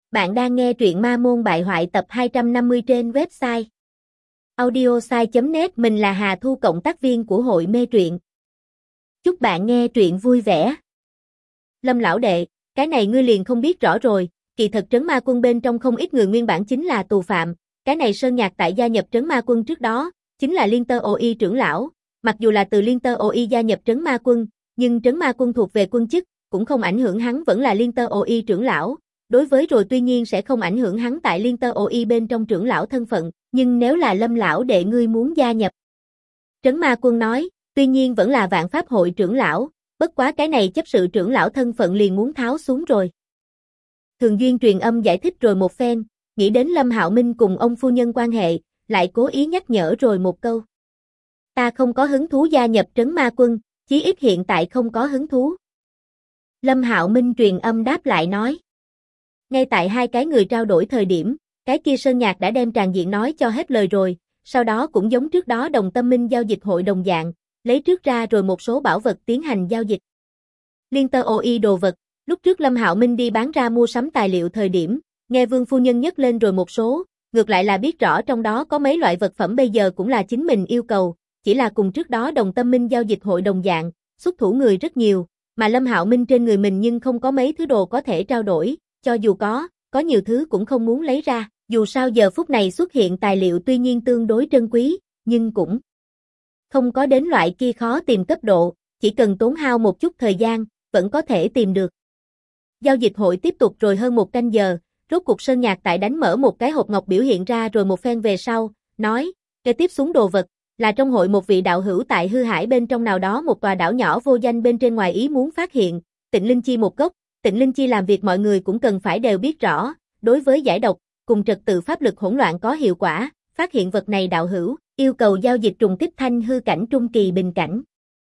Bạn đang nghe truyện Ma Môn Bại Hoại tập 250 trên website audiosai.net. Mình là Hà Thu, cộng tác viên của hội mê truyện. Chúc bạn nghe truyện vui vẻ. Lâm lão đệ, cái này ngươi liền không biết rõ rồi, kỳ thật trấn ma quân bên trong không ít người nguyên bản chính là tù phạm, cái này Sơn Nhạc tại gia nhập trấn ma quân trước đó, chính là Liên Tơ OI trưởng lão, mặc dù là từ Liên Tơ OI gia nhập trấn ma quân, nhưng trấn ma quân thuộc về quân chức, cũng không ảnh hưởng hắn vẫn là Liên Tơ OI trưởng lão. Đối với rồi tuy nhiên sẽ không ảnh hưởng hắn tại Liên Tơ OI bên trong trưởng lão thân phận, nhưng nếu là Lâm lão đệ ngươi muốn gia nhập. Trấn ma quân nói, tuy nhiên vẫn là vạn pháp hội trưởng lão, bất quá cái này chấp sự trưởng lão thân phận liền muốn tháo xuống rồi. Thường Duyên truyền âm giải thích rồi một phen, nghĩ đến Lâm Hạo Minh cùng ông phu nhân quan hệ, lại cố ý nhắc nhở rồi một câu. Ta không có hứng thú gia nhập trấn ma quân, chí ít hiện tại không có hứng thú. Lâm Hạo Minh truyền âm đáp lại nói. Ngay tại hai cái người trao đổi thời điểm, cái kia Sơn Nhạc đã đem tràng diện nói cho hết lời rồi, sau đó cũng giống trước đó Đồng Tâm Minh giao dịch hội đồng dạng, lấy trước ra rồi một số bảo vật tiến hành giao dịch. Liên Tơ OI đồ vật, lúc trước Lâm Hạo Minh đi bán ra mua sắm tài liệu thời điểm, nghe Vương phu nhân nhắc lên rồi một số, ngược lại là biết rõ trong đó có mấy loại vật phẩm bây giờ cũng là chính mình yêu cầu, chỉ là cùng trước đó Đồng Tâm Minh giao dịch hội đồng dạng, xuất thủ người rất nhiều, mà Lâm Hạo Minh trên người mình nhưng không có mấy thứ đồ có thể trao đổi. Cho dù có nhiều thứ cũng không muốn lấy ra, dù sao giờ phút này xuất hiện tài liệu tuy nhiên tương đối trân quý, nhưng cũng không có đến loại kia khó tìm cấp độ, chỉ cần tốn hao một chút thời gian, vẫn có thể tìm được. Giao dịch hội tiếp tục rồi hơn một canh giờ, rốt cuộc Sơn Nhạc tại đánh mở một cái hộp ngọc biểu hiện ra rồi một phen về sau, nói, kế tiếp xuống đồ vật, là trong hội một vị đạo hữu tại hư hải bên trong nào đó một tòa đảo nhỏ vô danh bên trên ngoài ý muốn phát hiện, Tịnh Linh Chi một gốc. Tịnh Linh Chi làm việc mọi người cũng cần phải đều biết rõ, đối với giải độc, cùng trật tự pháp lực hỗn loạn có hiệu quả, phát hiện vật này đạo hữu, yêu cầu giao dịch trùng kích thanh hư cảnh trung kỳ bình cảnh.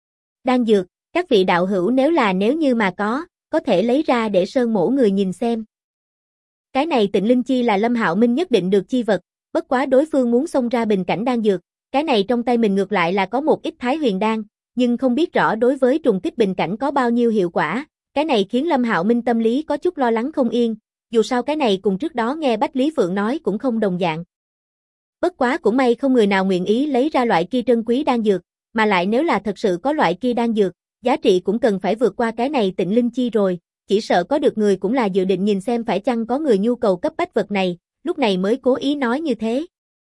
Đan dược, các vị đạo hữu nếu như mà có thể lấy ra để Sơn mổ người nhìn xem. Cái này Tịnh Linh Chi là Lâm Hạo Minh nhất định được chi vật, bất quá đối phương muốn xông ra bình cảnh đan dược, cái này trong tay mình ngược lại là có một ít Thái Huyền đan, nhưng không biết rõ đối với trùng kích bình cảnh có bao nhiêu hiệu quả. Cái này khiến Lâm Hạo Minh tâm lý có chút lo lắng không yên, dù sao cái này cùng trước đó nghe Bách Lý Phượng nói cũng không đồng dạng. Bất quá cũng may không người nào nguyện ý lấy ra loại kia trân quý đan dược, mà lại nếu là thật sự có loại kia đan dược, giá trị cũng cần phải vượt qua cái này Tịnh Linh Chi rồi, chỉ sợ có được người cũng là dự định nhìn xem phải chăng có người nhu cầu cấp bách vật này, lúc này mới cố ý nói như thế.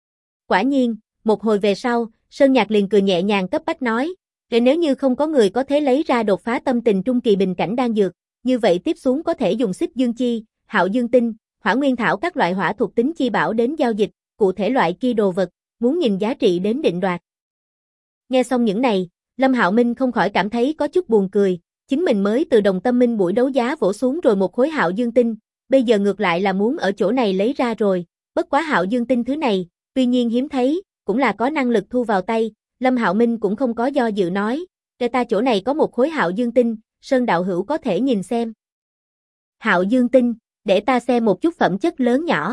Quả nhiên, một hồi về sau, Sơn Nhạc liền cười nhẹ nhàng cấp bách nói, nếu như không có người có thể lấy ra đột phá tâm tình trung kỳ bình cảnh đan dược, như vậy tiếp xuống có thể dùng Xích Dương Chi, Hạo Dương Tinh, Hỏa Nguyên Thảo các loại hỏa thuộc tính chi bảo đến giao dịch, cụ thể loại kia đồ vật, muốn nhìn giá trị đến định đoạt. Nghe xong những này, Lâm Hạo Minh không khỏi cảm thấy có chút buồn cười, chính mình mới từ Đồng Tâm Minh buổi đấu giá vỗ xuống rồi một khối Hạo Dương Tinh, bây giờ ngược lại là muốn ở chỗ này lấy ra rồi, bất quá Hạo Dương Tinh thứ này, tuy nhiên hiếm thấy, cũng là có năng lực thu vào tay. Lâm Hạo Minh cũng không có do dự nói, ta chỗ này có một khối Hạo Dương Tinh, Sơn đạo hữu có thể nhìn xem. Hạo Dương Tinh, để ta xem một chút phẩm chất lớn nhỏ.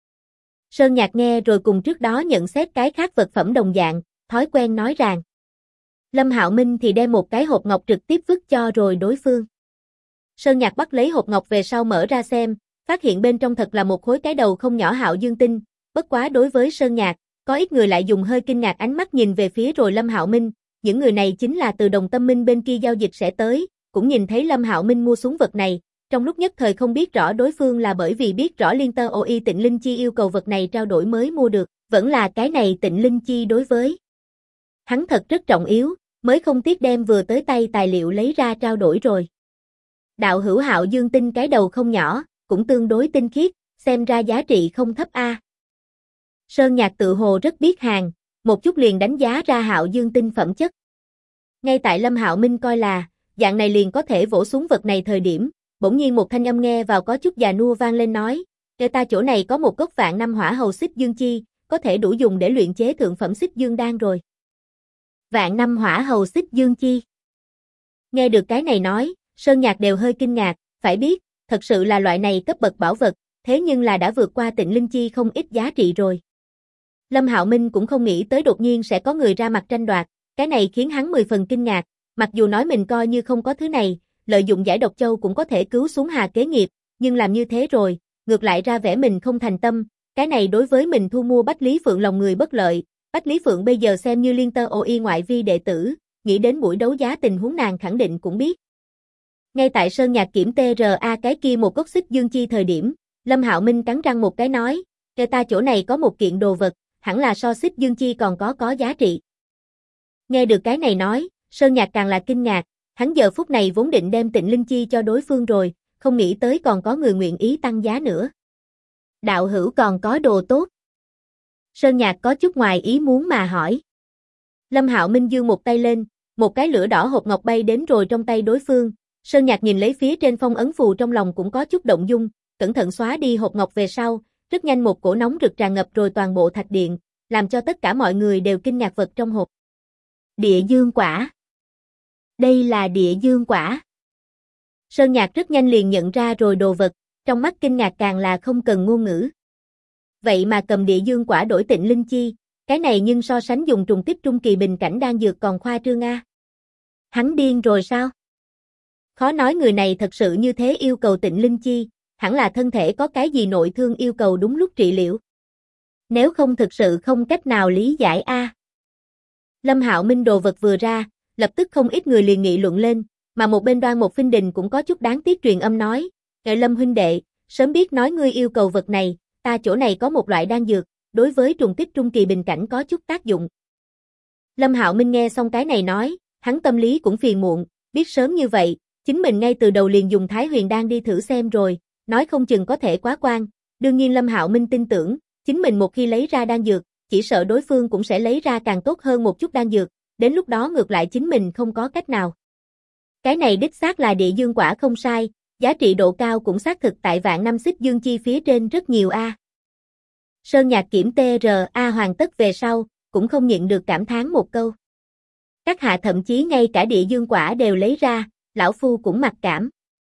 Sơn Nhạc nghe rồi cùng trước đó nhận xét cái khác vật phẩm đồng dạng, thói quen nói rằng. Lâm Hạo Minh thì đem một cái hộp ngọc trực tiếp vứt cho rồi đối phương. Sơn Nhạc bắt lấy hộp ngọc về sau mở ra xem, phát hiện bên trong thật là một khối cái đầu không nhỏ Hạo Dương Tinh, bất quá đối với Sơn Nhạc, có ít người lại dùng hơi kinh ngạc ánh mắt nhìn về phía rồi Lâm Hạo Minh, những người này chính là từ Đồng Tâm Minh bên kia giao dịch sẽ tới, cũng nhìn thấy Lâm Hạo Minh mua súng vật này, trong lúc nhất thời không biết rõ đối phương là bởi vì biết rõ Liên Tơ OI Tịnh Linh Chi yêu cầu vật này trao đổi mới mua được, vẫn là cái này Tịnh Linh Chi đối với hắn thật rất trọng yếu, mới không tiếc đem vừa tới tay tài liệu lấy ra trao đổi rồi. Đạo hữu Hạo Dương Tinh cái đầu không nhỏ, cũng tương đối tinh khiết, xem ra giá trị không thấp a. Sơn Nhạc tự hồ rất biết hàng, một chút liền đánh giá ra Hạo Dương Tinh phẩm chất. Ngay tại Lâm Hạo Minh coi là, dạng này liền có thể vỗ xuống vật này thời điểm, bỗng nhiên một thanh âm nghe vào có chút già nua vang lên nói, ta chỗ này có một gốc vạn năm hỏa hầu Xích Dương Chi, có thể đủ dùng để luyện chế thượng phẩm Xích Dương đan rồi. Vạn năm hỏa hầu Xích Dương Chi. Nghe được cái này nói, Sơn Nhạc đều hơi kinh ngạc, phải biết, thật sự là loại này cấp bậc bảo vật, thế nhưng là đã vượt qua Tịnh Linh Chi không ít giá trị rồi. Lâm Hạo Minh cũng không nghĩ tới đột nhiên sẽ có người ra mặt tranh đoạt, cái này khiến hắn 10 phần kinh ngạc, mặc dù nói mình coi như không có thứ này, lợi dụng giải độc châu cũng có thể cứu xuống Hà Kế Nghiệp, nhưng làm như thế rồi, ngược lại ra vẻ mình không thành tâm, cái này đối với mình thu mua Bách Lý Phượng lòng người bất lợi, Bách Lý Phượng bây giờ xem như liên tơ OI ngoại vi đệ tử, nghĩ đến buổi đấu giá tình huống nàng khẳng định cũng biết. Ngay tại Sơn Nhạc kiểm TRA cái kia một gốc xích dương chi thời điểm, Lâm Hạo Minh cắn răng một cái nói, "Kể ta chỗ này có một kiện đồ vật, hẳn là so xích dương chi còn có giá trị." Nghe được cái này nói, Sơn Nhạc càng là kinh ngạc, hắn giờ phút này vốn định đem Tịnh Linh Chi cho đối phương rồi, không nghĩ tới còn có người nguyện ý tăng giá nữa. Đạo hữu còn có đồ tốt. Sơn Nhạc có chút ngoài ý muốn mà hỏi. Lâm Hạo Minh giương một tay lên, một cái lửa đỏ hộp ngọc bay đến rồi trong tay đối phương. Sơn Nhạc nhìn lấy phía trên phong ấn phù trong lòng cũng có chút động dung, cẩn thận xóa đi hộp ngọc về sau, rất nhanh một cổ nóng rực tràn ngập rồi toàn bộ thạch điện, làm cho tất cả mọi người đều kinh ngạc vật trong hộp. Địa dương quả. Đây là địa dương quả. Sơn Nhạc rất nhanh liền nhận ra rồi đồ vật, trong mắt kinh ngạc càng là không cần ngôn ngữ. Vậy mà cầm địa dương quả đổi Tịnh Linh Chi, cái này nhưng so sánh dùng trùng kích trung kỳ bình cảnh đang dược còn khoa trương a. Hắn điên rồi sao? Khó nói người này thật sự như thế yêu cầu Tịnh Linh Chi, hẳn là thân thể có cái gì nội thương yêu cầu đúng lúc trị liệu. Nếu không thực sự không cách nào lý giải a. Lâm Hạo Minh đồ vật vừa ra, lập tức không ít người liền nghị luận lên, mà một bên Đoan Một Phinh Đình cũng có chút đáng tiếc truyền âm nói, "Ngài Lâm huynh đệ, sớm biết nói ngươi yêu cầu vật này, ta chỗ này có một loại đan dược, đối với trùng kích trung kỳ bình cảnh có chút tác dụng." Lâm Hạo Minh nghe xong cái này nói, hắn tâm lý cũng phiền muộn, biết sớm như vậy, chính mình ngay từ đầu liền dùng Thái Huyền đan đi thử xem rồi, nói không chừng có thể quá quan. Đương nhiên Lâm Hạo Minh tin tưởng, chính mình một khi lấy ra đan dược, chỉ sợ đối phương cũng sẽ lấy ra càng tốt hơn một chút đan dược, đến lúc đó ngược lại chính mình không có cách nào. Cái này đích xác là địa dương quả không sai, giá trị độ cao cũng xác thực tại vạn năm xích dương chi phía trên rất nhiều a. Sơn Nhạc kiểm TRA hoàn tất về sau, cũng không nhịn được cảm thán một câu. Các hạ thậm chí ngay cả địa dương quả đều lấy ra, lão phu cũng mặc cảm.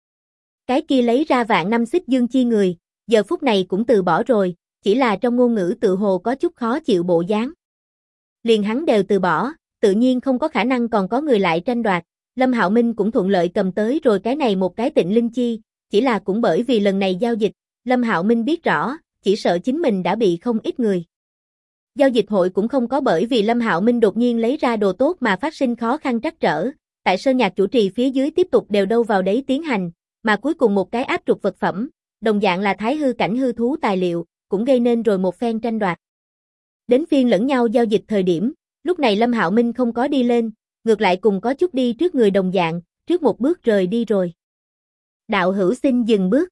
Cái kia lấy ra vạn năm xích dương chi người, giờ phút này cũng từ bỏ rồi, chỉ là trong ngôn ngữ tự hồ có chút khó chịu bộ dáng. Liền hắn đều từ bỏ, tự nhiên không có khả năng còn có người lại tranh đoạt. Lâm Hạo Minh cũng thuận lợi cầm tới rồi cái này một cái Tịnh Linh Chi, chỉ là cũng bởi vì lần này giao dịch, Lâm Hạo Minh biết rõ, chỉ sợ chính mình đã bị không ít người. Giao dịch hội cũng không có bởi vì Lâm Hạo Minh đột nhiên lấy ra đồ tốt mà phát sinh khó khăn trắc trở, tại Sơn Nhạc chủ trì phía dưới tiếp tục đều đâu vào đấy tiến hành, mà cuối cùng một cái áp trục vật phẩm, đồng dạng là thái hư cảnh hư thú tài liệu, cũng gây nên rồi một phen tranh đoạt. Đến phiên lẫn nhau giao dịch thời điểm, lúc này Lâm Hạo Minh không có đi lên, ngược lại cùng có chút đi trước người đồng dạng, trước một bước rời đi rồi. Đạo hữu xin dừng bước.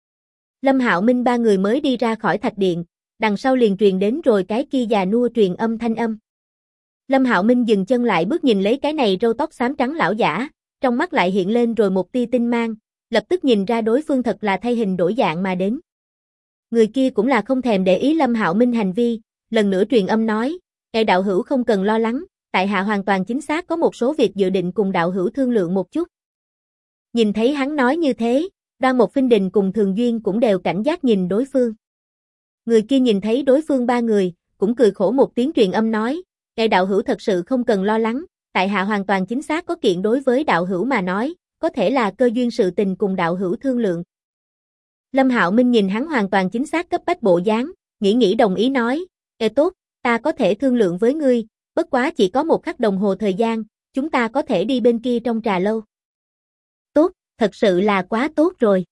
Lâm Hạo Minh ba người mới đi ra khỏi thạch điện, đằng sau liền truyền đến rồi cái kia già nua truyền âm thanh âm. Lâm Hạo Minh dừng chân lại bước nhìn lấy cái này râu tóc xám trắng lão giả, trong mắt lại hiện lên rồi một tia tinh mang, lập tức nhìn ra đối phương thật là thay hình đổi dạng mà đến. Người kia cũng là không thèm để ý Lâm Hạo Minh hành vi, lần nữa truyền âm nói, "Ngài đạo hữu không cần lo lắng, tại hạ hoàn toàn chính xác có một số việc dự định cùng đạo hữu thương lượng một chút." Nhìn thấy hắn nói như thế, Đoan Một Phinh Đình cùng Thường Duyên cũng đều cảnh giác nhìn đối phương. Người kia nhìn thấy đối phương ba người, cũng cười khổ một tiếng truyền âm nói, "Ngài đạo hữu thật sự không cần lo lắng, tại hạ hoàn toàn chính xác có kiện đối với đạo hữu mà nói, có thể là cơ duyên sự tình cùng đạo hữu thương lượng." Lâm Hạo Minh nhìn hắn hoàn toàn chính xác cấp bách bộ dáng, nghĩ đồng ý nói, tốt, ta có thể thương lượng với ngươi, bất quá chỉ có một khắc đồng hồ thời gian, chúng ta có thể đi bên kia trong trà lâu." Tốt, thật sự là quá tốt rồi.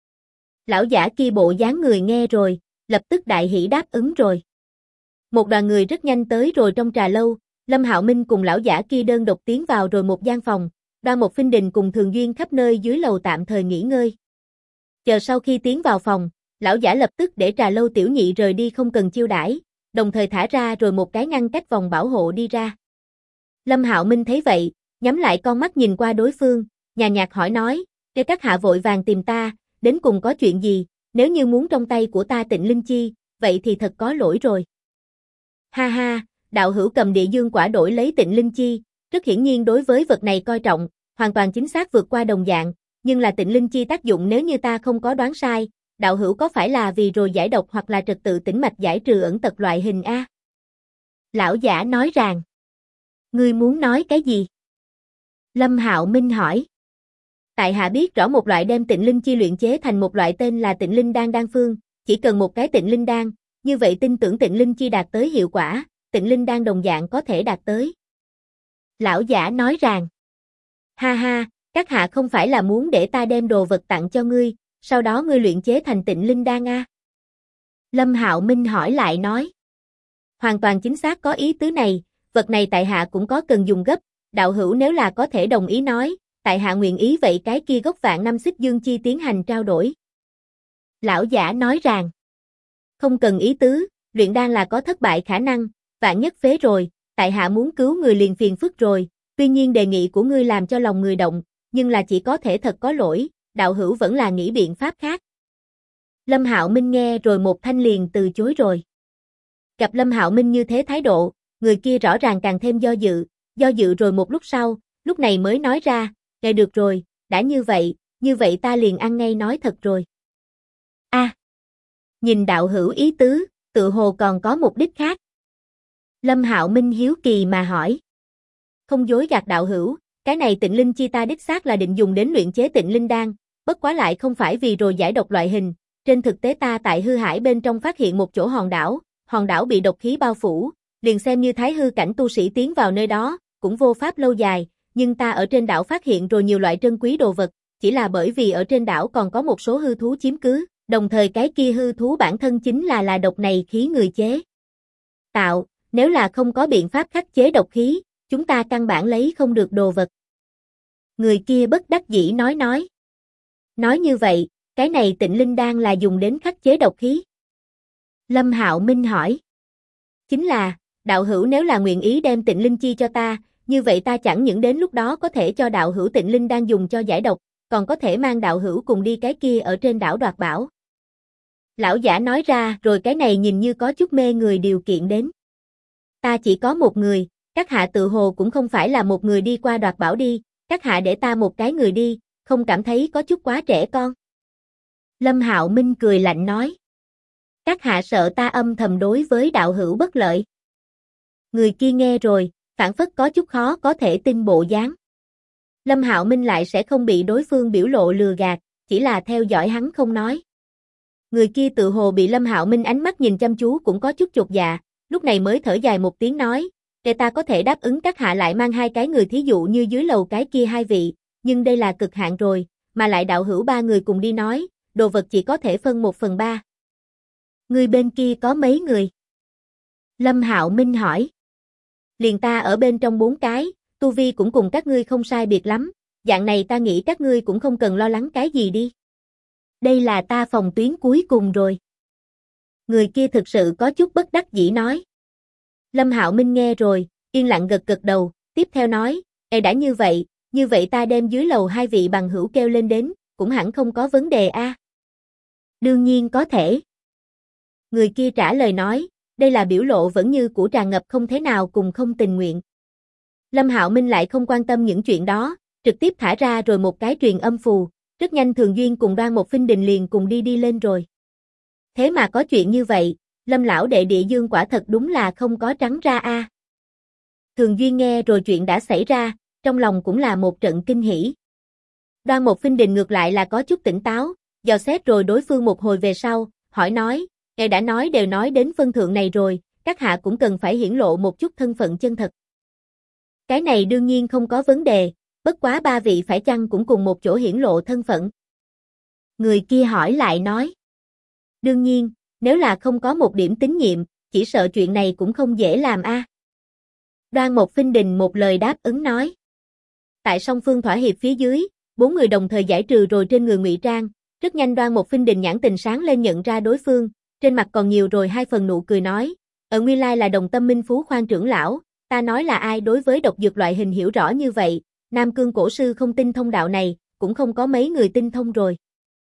Lão giả kia bộ dáng người nghe rồi, lập tức đại hỉ đáp ứng rồi. Một đoàn người rất nhanh tới rồi trong trà lâu, Lâm Hạo Minh cùng lão giả kia đơn độc tiến vào rồi một gian phòng, Đoan Một Phinh Đình cùng Thường Duyên khắp nơi dưới lầu tạm thời nghỉ ngơi. Chờ sau khi tiến vào phòng, lão giả lập tức để trà lâu tiểu nhị rời đi không cần chiêu đãi, đồng thời thả ra rồi một cái ngăn cách vòng bảo hộ đi ra. Lâm Hạo Minh thấy vậy, nhắm lại con mắt nhìn qua đối phương, nhàn nhạt hỏi nói, "Để các hạ vội vàng tìm ta, đến cùng có chuyện gì, nếu như muốn trong tay của ta Tịnh Linh Chi, vậy thì thật có lỗi rồi." Ha ha, đạo hữu cầm địa dương quả đổi lấy Tịnh Linh Chi, rất hiển nhiên đối với vật này coi trọng, hoàn toàn chính xác vượt qua đồng dạng, nhưng là Tịnh Linh Chi tác dụng nếu như ta không có đoán sai, đạo hữu có phải là vì rồi giải độc hoặc là trật tự tĩnh mạch giải trừ ẩn tật loại hình a? Lão giả nói rằng, "Ngươi muốn nói cái gì?" Lâm Hạo Minh hỏi. Tại hạ biết rõ một loại đem Tịnh Linh Chi luyện chế thành một loại tên là Tịnh Linh đan đan phương, chỉ cần một cái Tịnh Linh Đan, như vậy tin tưởng Tịnh Linh Chi đạt tới hiệu quả, Tịnh Linh Đan đồng dạng có thể đạt tới. Lão giả nói rằng, ha ha, các hạ không phải là muốn để ta đem đồ vật tặng cho ngươi, sau đó ngươi luyện chế thành Tịnh Linh Đan a? Lâm Hạo Minh hỏi lại nói. Hoàn toàn chính xác có ý tứ này, vật này tại hạ cũng có cần dùng gấp, đạo hữu nếu là có thể đồng ý nói, tại hạ nguyện ý vậy cái kia gốc vạn năm xích dương chi tiến hành trao đổi. Lão giả nói rằng, không cần ý tứ, luyện đan là có thất bại khả năng, vạn nhất phế rồi, tại hạ muốn cứu người liền phiền phức rồi, tuy nhiên đề nghị của ngươi làm cho lòng người động, nhưng là chỉ có thể thật có lỗi, đạo hữu vẫn là nghĩ biện pháp khác. Lâm Hạo Minh nghe rồi một thanh liền từ chối rồi. Gặp Lâm Hạo Minh như thế thái độ, người kia rõ ràng càng thêm do dự rồi một lúc sau, lúc này mới nói ra, nghe được rồi, đã như vậy ta liền ăn ngay nói thật rồi. A, nhìn đạo hữu ý tứ, tự hồ còn có mục đích khác. Lâm Hạo Minh hiếu kỳ mà hỏi. Không dối gạt đạo hữu, cái này Tịnh Linh Chi ta đích xác là định dùng đến luyện chế Tịnh Linh Đan, bất quá lại không phải vì rồi giải độc loại hình, trên thực tế ta tại hư hải bên trong phát hiện một chỗ hòn đảo bị độc khí bao phủ, liền xem như thái hư cảnh tu sĩ tiến vào nơi đó, cũng vô pháp lâu dài, nhưng ta ở trên đảo phát hiện rồi nhiều loại trân quý đồ vật, chỉ là bởi vì ở trên đảo còn có một số hư thú chiếm cứ, đồng thời cái kia hư thú bản thân chính là độc này khí người chế tạo, nếu là không có biện pháp khắc chế độc khí, chúng ta căn bản lấy không được đồ vật. Người kia bất đắc dĩ nói. Nói như vậy, cái này Tịnh Linh Đan là dùng đến khắc chế độc khí. Lâm Hạo Minh hỏi. Chính là, đạo hữu nếu là nguyện ý đem Tịnh Linh Chi cho ta, như vậy ta chẳng những đến lúc đó có thể cho đạo hữu Tịnh Linh Đan dùng cho giải độc, còn có thể mang đạo hữu cùng đi cái kia ở trên đảo đoạt bảo. Lão giả nói ra rồi cái này nhìn như có chút mê người điều kiện đến. Ta chỉ có một người, các hạ tự hồ cũng không phải là một người đi qua đoạt bảo đi, các hạ để ta một cái người đi, không cảm thấy có chút quá trẻ con. Lâm Hạo Minh cười lạnh nói. Các hạ sợ ta âm thầm đối với đạo hữu bất lợi. Người kia nghe rồi, phảng phất có chút khó có thể tin bộ dáng. Lâm Hạo Minh lại sẽ không bị đối phương biểu lộ lừa gạt, chỉ là theo dõi hắn không nói. Người kia tự hồ bị Lâm Hạo Minh ánh mắt nhìn chăm chú cũng có chút chột dạ, lúc này mới thở dài một tiếng nói, để ta có thể đáp ứng các hạ lại mang hai cái người thí dụ như dưới lầu cái kia hai vị, nhưng đây là cực hạn rồi, mà lại đạo hữu ba người cùng đi nói, đồ vật chỉ có thể phân 1/3. Người bên kia có mấy người? Lâm Hạo Minh hỏi. Liền ta ở bên trong 4 cái, tu vi cũng cùng các ngươi không sai biệt lắm, dạng này ta nghĩ các ngươi cũng không cần lo lắng cái gì đi. Đây là ta phòng tuyến cuối cùng rồi. Người kia thực sự có chút bất đắc dĩ nói. Lâm Hạo Minh nghe rồi, yên lặng gật đầu, tiếp theo nói, đã như vậy ta đem dưới lầu hai vị bằng hữu kêu lên đến, cũng hẳn không có vấn đề a. Đương nhiên có thể. Người kia trả lời nói, đây là biểu lộ vẫn như cũ tràn ngập không thế nào cùng không tình nguyện. Lâm Hạo Minh lại không quan tâm những chuyện đó, trực tiếp thả ra rồi một cái truyền âm phù, rất nhanh Thường Duyên cùng Đoan Một Phinh Đình liền cùng đi lên rồi. Thế mà có chuyện như vậy, Lâm lão đệ địa dương quả thật đúng là không có trắng ra a. Thường Duyên nghe rồi chuyện đã xảy ra, trong lòng cũng là một trận kinh hỉ. Đoan Một Phinh Đình ngược lại là có chút tỉnh táo, dò xét rồi đối phương một hồi về sau, hỏi nói, ngài đã nói đều nói đến phân thượng này rồi, các hạ cũng cần phải hiển lộ một chút thân phận chân thật. Cái này đương nhiên không có vấn đề, bất quá ba vị phải chăng cũng cùng một chỗ hiển lộ thân phận. Người kia hỏi lại nói. Đương nhiên, nếu là không có một điểm tín nhiệm, chỉ sợ chuyện này cũng không dễ làm a. Đoan Một Phinh Đình một lời đáp ứng nói. Tại song phương thỏa hiệp phía dưới, 4 người đồng thời giải trừ rồi trên người ngụy trang, rất nhanh Đoan Một Phinh Đình nhãn tình sáng lên nhận ra đối phương, trên mặt còn nhiều rồi 2 phần nụ cười nói, nguyên lai là Đồng Tâm Minh Phú Khoan trưởng lão, ta nói là ai đối với độc dược loại hình hiểu rõ như vậy, Nam Cương cổ sư không tinh thông đạo này, cũng không có mấy người tinh thông rồi.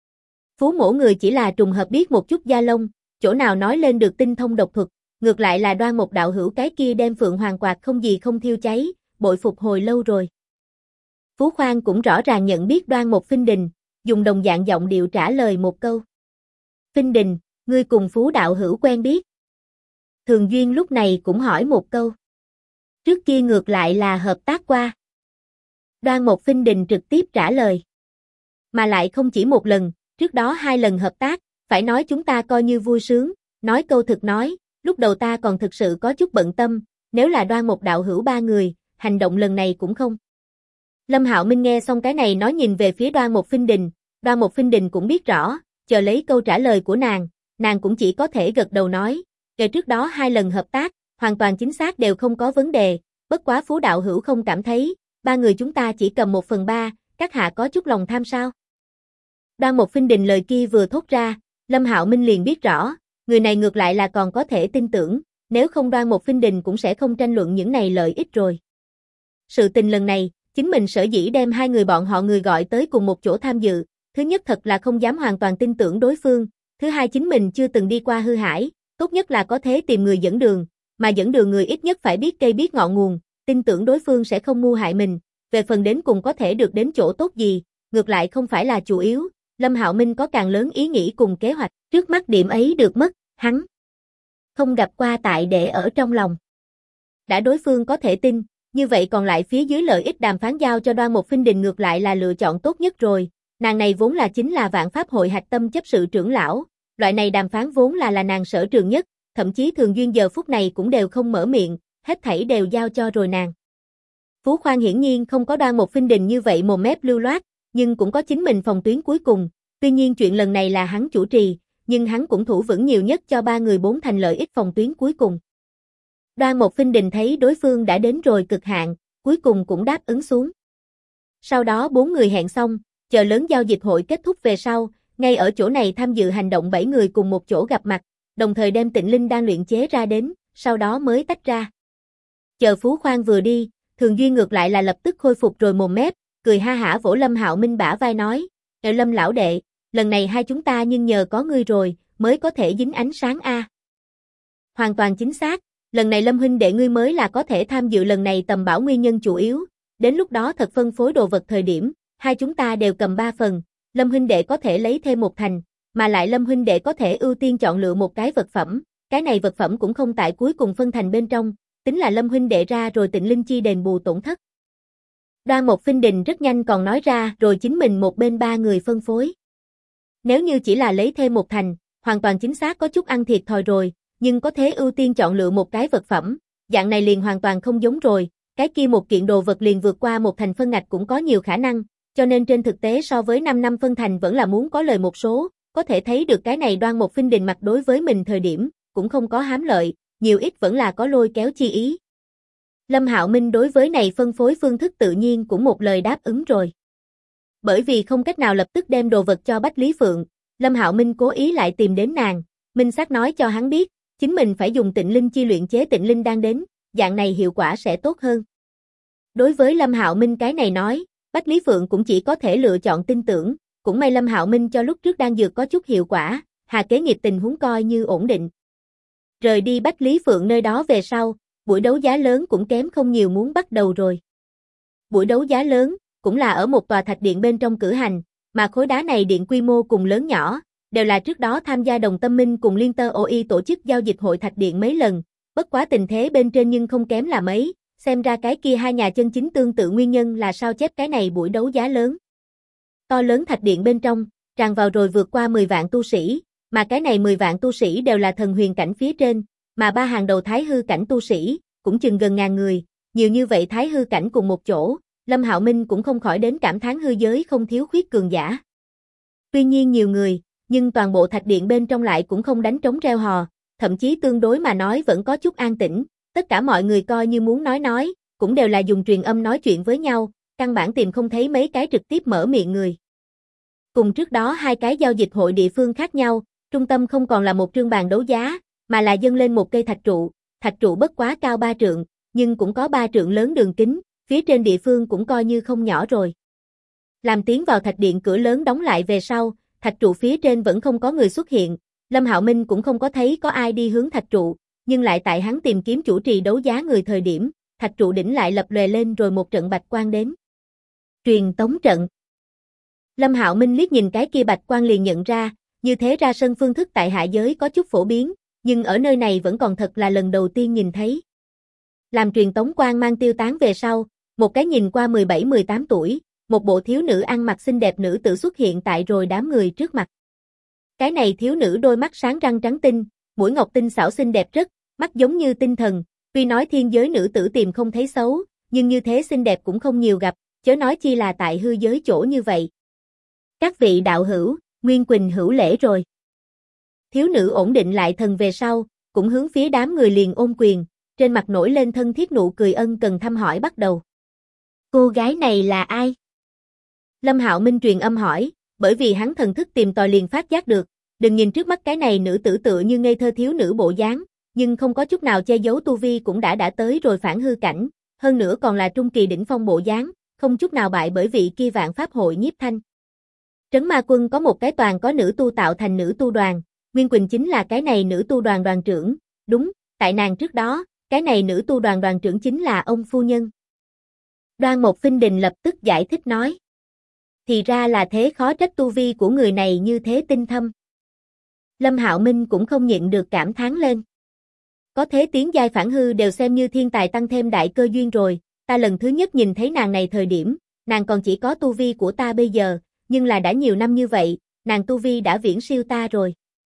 Phú mổ người chỉ là trùng hợp biết một chút da lông, chỗ nào nói lên được tinh thông độc thuật, ngược lại là Đoan Một đạo hữu cái kia đem Phượng Hoàng quạt không gì không thiêu cháy, bội phục hồi lâu rồi. Phú Khoan cũng rõ ràng nhận biết Đoan Một Phinh Đình, dùng đồng dạng giọng điệu trả lời một câu. Phinh Đình, ngươi cùng Phú đạo hữu quen biết. Thường Duyên lúc này cũng hỏi một câu. Trước kia ngược lại là hợp tác qua. Đoan Một Phinh Đình trực tiếp trả lời. Mà lại không chỉ một lần, trước đó 2 lần hợp tác, Phải nói chúng ta coi như vui sướng, nói câu thực nói, lúc đầu ta còn thực sự có chút bận tâm, nếu là Đoan Mục đạo hữu ba người, hành động lần này cũng không. Lâm Hạo Minh nghe xong cái này nói nhìn về phía Đoan Mục Phinh Đình, Đoan Mục Phinh Đình cũng biết rõ, chờ lấy câu trả lời của nàng cũng chỉ có thể gật đầu nói, kể trước đó 2 lần hợp tác, hoàn toàn chính xác đều không có vấn đề, bất quá Phú đạo hữu không cảm thấy, ba người chúng ta chỉ cầm 1/3, các hạ có chút lòng tham sao? Đoan Mục Phinh Đình lời kia vừa thốt ra, Lâm Hạo Minh liền biết rõ, người này ngược lại là còn có thể tin tưởng, nếu không Đoan Mục Phinh Đình cũng sẽ không tranh luận những này lợi ích rồi. Sự tình lần này, chính mình sở dĩ đem 2 người bọn họ người gọi tới cùng một chỗ tham dự, thứ nhất thật là không dám hoàn toàn tin tưởng đối phương, thứ hai chính mình chưa từng đi qua hư hải, tốt nhất là có thể tìm người dẫn đường, mà dẫn đường người ít nhất phải biết cây biết ngọn nguồn, tin tưởng đối phương sẽ không mưu hại mình, về phần đến cùng có thể được đến chỗ tốt gì, ngược lại không phải là chủ yếu, Lâm Hạo Minh có càng lớn ý nghĩ cùng kế hoạch, trước mắt điểm ấy được mất, hắn không gặp qua tại để ở trong lòng. Đã đối phương có thể tin, như vậy còn lại phía dưới lợi ích đàm phán giao cho Đoan Mục Phinh Đình ngược lại là lựa chọn tốt nhất rồi, nàng này vốn là chính là Vạn Pháp hội hạch tâm chấp sự trưởng lão, loại này đàm phán vốn là nàng sở trường nhất, thậm chí Thường Duyên giờ phút này cũng đều không mở miệng, hết thảy đều giao cho rồi nàng. Phú Khoan hiển nhiên không có Đoan Mục Phinh Đình như vậy mồm mép lưu loát, nhưng cũng có chính mình phòng tuyến cuối cùng, tuy nhiên chuyện lần này là hắn chủ trì, nhưng hắn cũng thủ vững nhiều nhất cho 3 người 4 thành lợi ích phòng tuyến cuối cùng. Đoan Mục Phinh Đình thấy đối phương đã đến rồi cực hạn, cuối cùng cũng đáp ứng xuống. Sau đó 4 người hẹn xong, chờ lớn giao dịch hội kết thúc về sau, ngay ở chỗ này tham dự hành động 7 người cùng một chỗ gặp mặt, đồng thời đem Tịnh Linh đang luyện chế ra đến, sau đó mới tách ra. Chờ Phú Khoan vừa đi, Thường Duyên ngược lại là lập tức khôi phục rồi mồm mép, cười ha hả vỗ Lâm Hạo Minh bả vai nói, Lâm lão đệ, lần này hai chúng ta nhưng nhờ có ngươi rồi, mới có thể dính ánh sáng a. Hoàn toàn chính xác, lần này Lâm huynh đệ ngươi mới là có thể tham dự lần này tầm bảo nguyên nhân chủ yếu, đến lúc đó thật phân phối đồ vật thời điểm, hai chúng ta đều cầm 3 phần, Lâm huynh đệ có thể lấy thêm 1 thành, mà lại Lâm huynh đệ có thể ưu tiên chọn lựa một cái vật phẩm, cái này vật phẩm cũng không tại cuối cùng phân thành bên trong, tính là Lâm huynh đệ ra rồi Tịnh Linh chi đền bù tổn thất. Đoan Mục Phinh Đình rất nhanh còn nói ra rồi chính mình một bên 3 người phân phối. Nếu như chỉ là lấy thêm 1 thành, hoàn toàn chính xác có chút ăn thiệt thòi rồi, nhưng có thế ưu tiên chọn lựa một cái vật phẩm, dạng này liền hoàn toàn không giống rồi, cái kia một kiện đồ vật liền vượt qua 1 thành phân ngạch cũng có nhiều khả năng, cho nên trên thực tế so với 5 năm phân thành vẫn là muốn có lời một số, có thể thấy được cái này Đoan Mục Phinh Đình mặt đối với mình thời điểm, cũng không có hám lợi, nhiều ít vẫn là có lôi kéo chi ý. Lâm Hạo Minh đối với này phân phối phương thức tự nhiên cũng một lời đáp ứng rồi. Bởi vì không cách nào lập tức đem đồ vật cho Bách Lý Phượng, Lâm Hạo Minh cố ý lại tìm đến nàng, minh xác nói cho hắn biết, chính mình phải dùng Tịnh Linh chi luyện chế Tịnh Linh đang đến, dạng này hiệu quả sẽ tốt hơn. Đối với Lâm Hạo Minh cái này nói, Bách Lý Phượng cũng chỉ có thể lựa chọn tin tưởng, cũng may Lâm Hạo Minh cho lúc trước đang dược có chút hiệu quả, Hà kế nghiệp tình huống coi như ổn định. Rời đi Bách Lý Phượng nơi đó về sau, buổi đấu giá lớn cũng kém không nhiều muốn bắt đầu rồi. Buổi đấu giá lớn, cũng là ở một tòa thạch điện bên trong cử hành, mà khối đá này điện quy mô cùng lớn nhỏ, đều là trước đó tham gia Đồng Tâm Minh cùng Liên Tơ OI tổ chức giao dịch hội thạch điện mấy lần, bất quá tình thế bên trên nhưng không kém là mấy, xem ra cái kia hai nhà chân chính tương tự nguyên nhân là sao chép cái này buổi đấu giá lớn. To lớn thạch điện bên trong, tràn vào rồi vượt qua 10 vạn tu sĩ, mà cái này 10 vạn tu sĩ đều là thần huyền cảnh phía trên, mà 3 hàng đầu thái hư cảnh tu sĩ, cũng chừng gần ngàn người, nhiều như vậy thái hư cảnh cùng một chỗ, Lâm Hạo Minh cũng không khỏi đến cảm thán hư giới không thiếu khuyết cường giả. Tuy nhiên nhiều người, nhưng toàn bộ thạch điện bên trong lại cũng không đánh trống reo hò, thậm chí tương đối mà nói vẫn có chút an tĩnh, tất cả mọi người coi như muốn nói, cũng đều là dùng truyền âm nói chuyện với nhau, căn bản tìm không thấy mấy cái trực tiếp mở miệng người. Cùng trước đó hai cái giao dịch hội địa phương khác nhau, trung tâm không còn là một trương bàn đấu giá, mà là dâng lên một cây thạch trụ bất quá cao 3 trượng, nhưng cũng có 3 trượng lớn đường kính, phía trên địa phương cũng coi như không nhỏ rồi. Làm tiến vào thạch điện cửa lớn đóng lại về sau, thạch trụ phía trên vẫn không có người xuất hiện, Lâm Hạo Minh cũng không có thấy có ai đi hướng thạch trụ, nhưng lại tại hắn tìm kiếm chủ trì đấu giá người thời điểm, thạch trụ đỉnh lại lập lòe lên rồi một trận bạch quang đến. Truyền tống trận. Lâm Hạo Minh liếc nhìn cái kia bạch quang liền nhận ra, như thế ra sân phương thức tại hạ giới có chút phổ biến, nhưng ở nơi này vẫn còn thật là lần đầu tiên nhìn thấy. Làm truyền tống quang mang tiêu tán về sau, một cái nhìn qua 17-18 tuổi, một bộ thiếu nữ ăn mặc xinh đẹp nữ tử xuất hiện tại rồi đám người trước mặt. Cái này thiếu nữ đôi mắt sáng răng trắng tinh, mũi ngọc tinh xảo xinh đẹp rất, mắt giống như tinh thần, tuy nói thiên giới nữ tử tìm không thấy xấu, nhưng như thế xinh đẹp cũng không nhiều gặp, chớ nói chi là tại hư giới chỗ như vậy. Các vị đạo hữu, Nguyên Quỳnh hữu lễ rồi. Thiếu nữ ổn định lại thần về sau, cũng hướng phía đám người liền ôm quyền, trên mặt nổi lên thân thiết nụ cười ân cần thăm hỏi bắt đầu. Cô gái này là ai? Lâm Hạo Minh truyền âm hỏi, bởi vì hắn thần thức tìm tòi liền phát giác được, đừng nhìn trước mắt cái này nữ tử tựa như ngây thơ thiếu nữ bộ dáng, nhưng không có chút nào che giấu tu vi cũng đã tới rồi phản hư cảnh, hơn nữa còn là trung kỳ đỉnh phong bộ dáng, không chút nào bại bởi vị kia vạn pháp hội nhiếp thanh. Trấn Ma Quân có một cái toàn có nữ tu tạo thành nữ tu đoàn, Nguyên Quỳnh chính là cái này nữ tu đoàn đoàn trưởng, đúng, tại nàng trước đó, cái này nữ tu đoàn đoàn trưởng chính là ông phu nhân. Đoan Mộc Phinh Đình lập tức giải thích nói. Thì ra là thế, khó trách tu vi của người này như thế tinh thâm. Lâm Hạo Minh cũng không nhịn được cảm thán lên. Có thế tiến giai phản hư đều xem như thiên tài tăng thêm đại cơ duyên rồi, ta lần thứ nhất nhìn thấy nàng này thời điểm, nàng còn chỉ có tu vi của ta bây giờ, nhưng là đã nhiều năm như vậy, nàng tu vi đã viễn siêu ta rồi.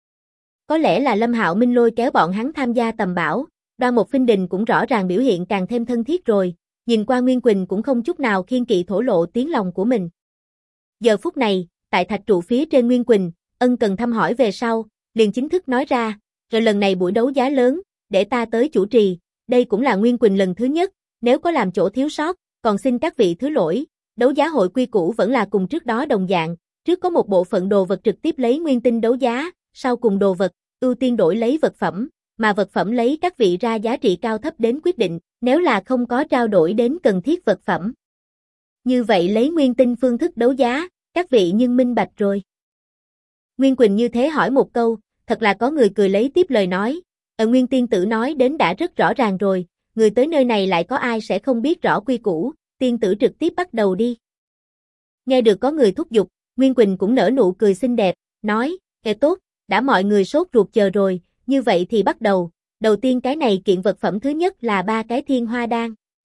Có lẽ là Lâm Hạo Minh lôi kéo bọn hắn tham gia tầm bảo, Đoan Mộc Phinh Đình cũng rõ ràng biểu hiện càng thêm thân thiết rồi, nhìn qua Nguyên Quỳnh cũng không chút nào khiêng kỵ thổ lộ tiếng lòng của mình. Giờ phút này, tại thạch trụ phía trên Nguyên Quỳnh, ân cần thăm hỏi về sau, liền chính thức nói ra, rồi lần này buổi đấu giá lớn, để ta tới chủ trì, đây cũng là Nguyên Quỳnh lần thứ nhất, nếu có làm chỗ thiếu sót, còn xin các vị thứ lỗi, đấu giá hội quy củ vẫn là cùng trước đó đồng dạng, trước có một bộ phận đồ vật trực tiếp lấy nguyên tinh đấu giá, sau cùng đồ vật, ưu tiên đổi lấy vật phẩm, mà vật phẩm lấy các vị ra giá trị cao thấp đến quyết định, nếu là không có trao đổi đến cần thiết vật phẩm. Như vậy lấy nguyên tinh phương thức đấu giá, các vị nhưng minh bạch rồi. Nguyên Quỳnh như thế hỏi một câu, thật là có người cười lấy tiếp lời nói, Nguyên tiên tử nói đến đã rất rõ ràng rồi, người tới nơi này lại có ai sẽ không biết rõ quy củ, tiên tử trực tiếp bắt đầu đi. Nghe được có người thúc giục, Nguyên Quỳnh cũng nở nụ cười xinh đẹp, nói, tốt, đã mọi người sốt ruột chờ rồi, như vậy thì bắt đầu, đầu tiên cái này kiện vật phẩm thứ nhất là 3 cái thiên hoa đan.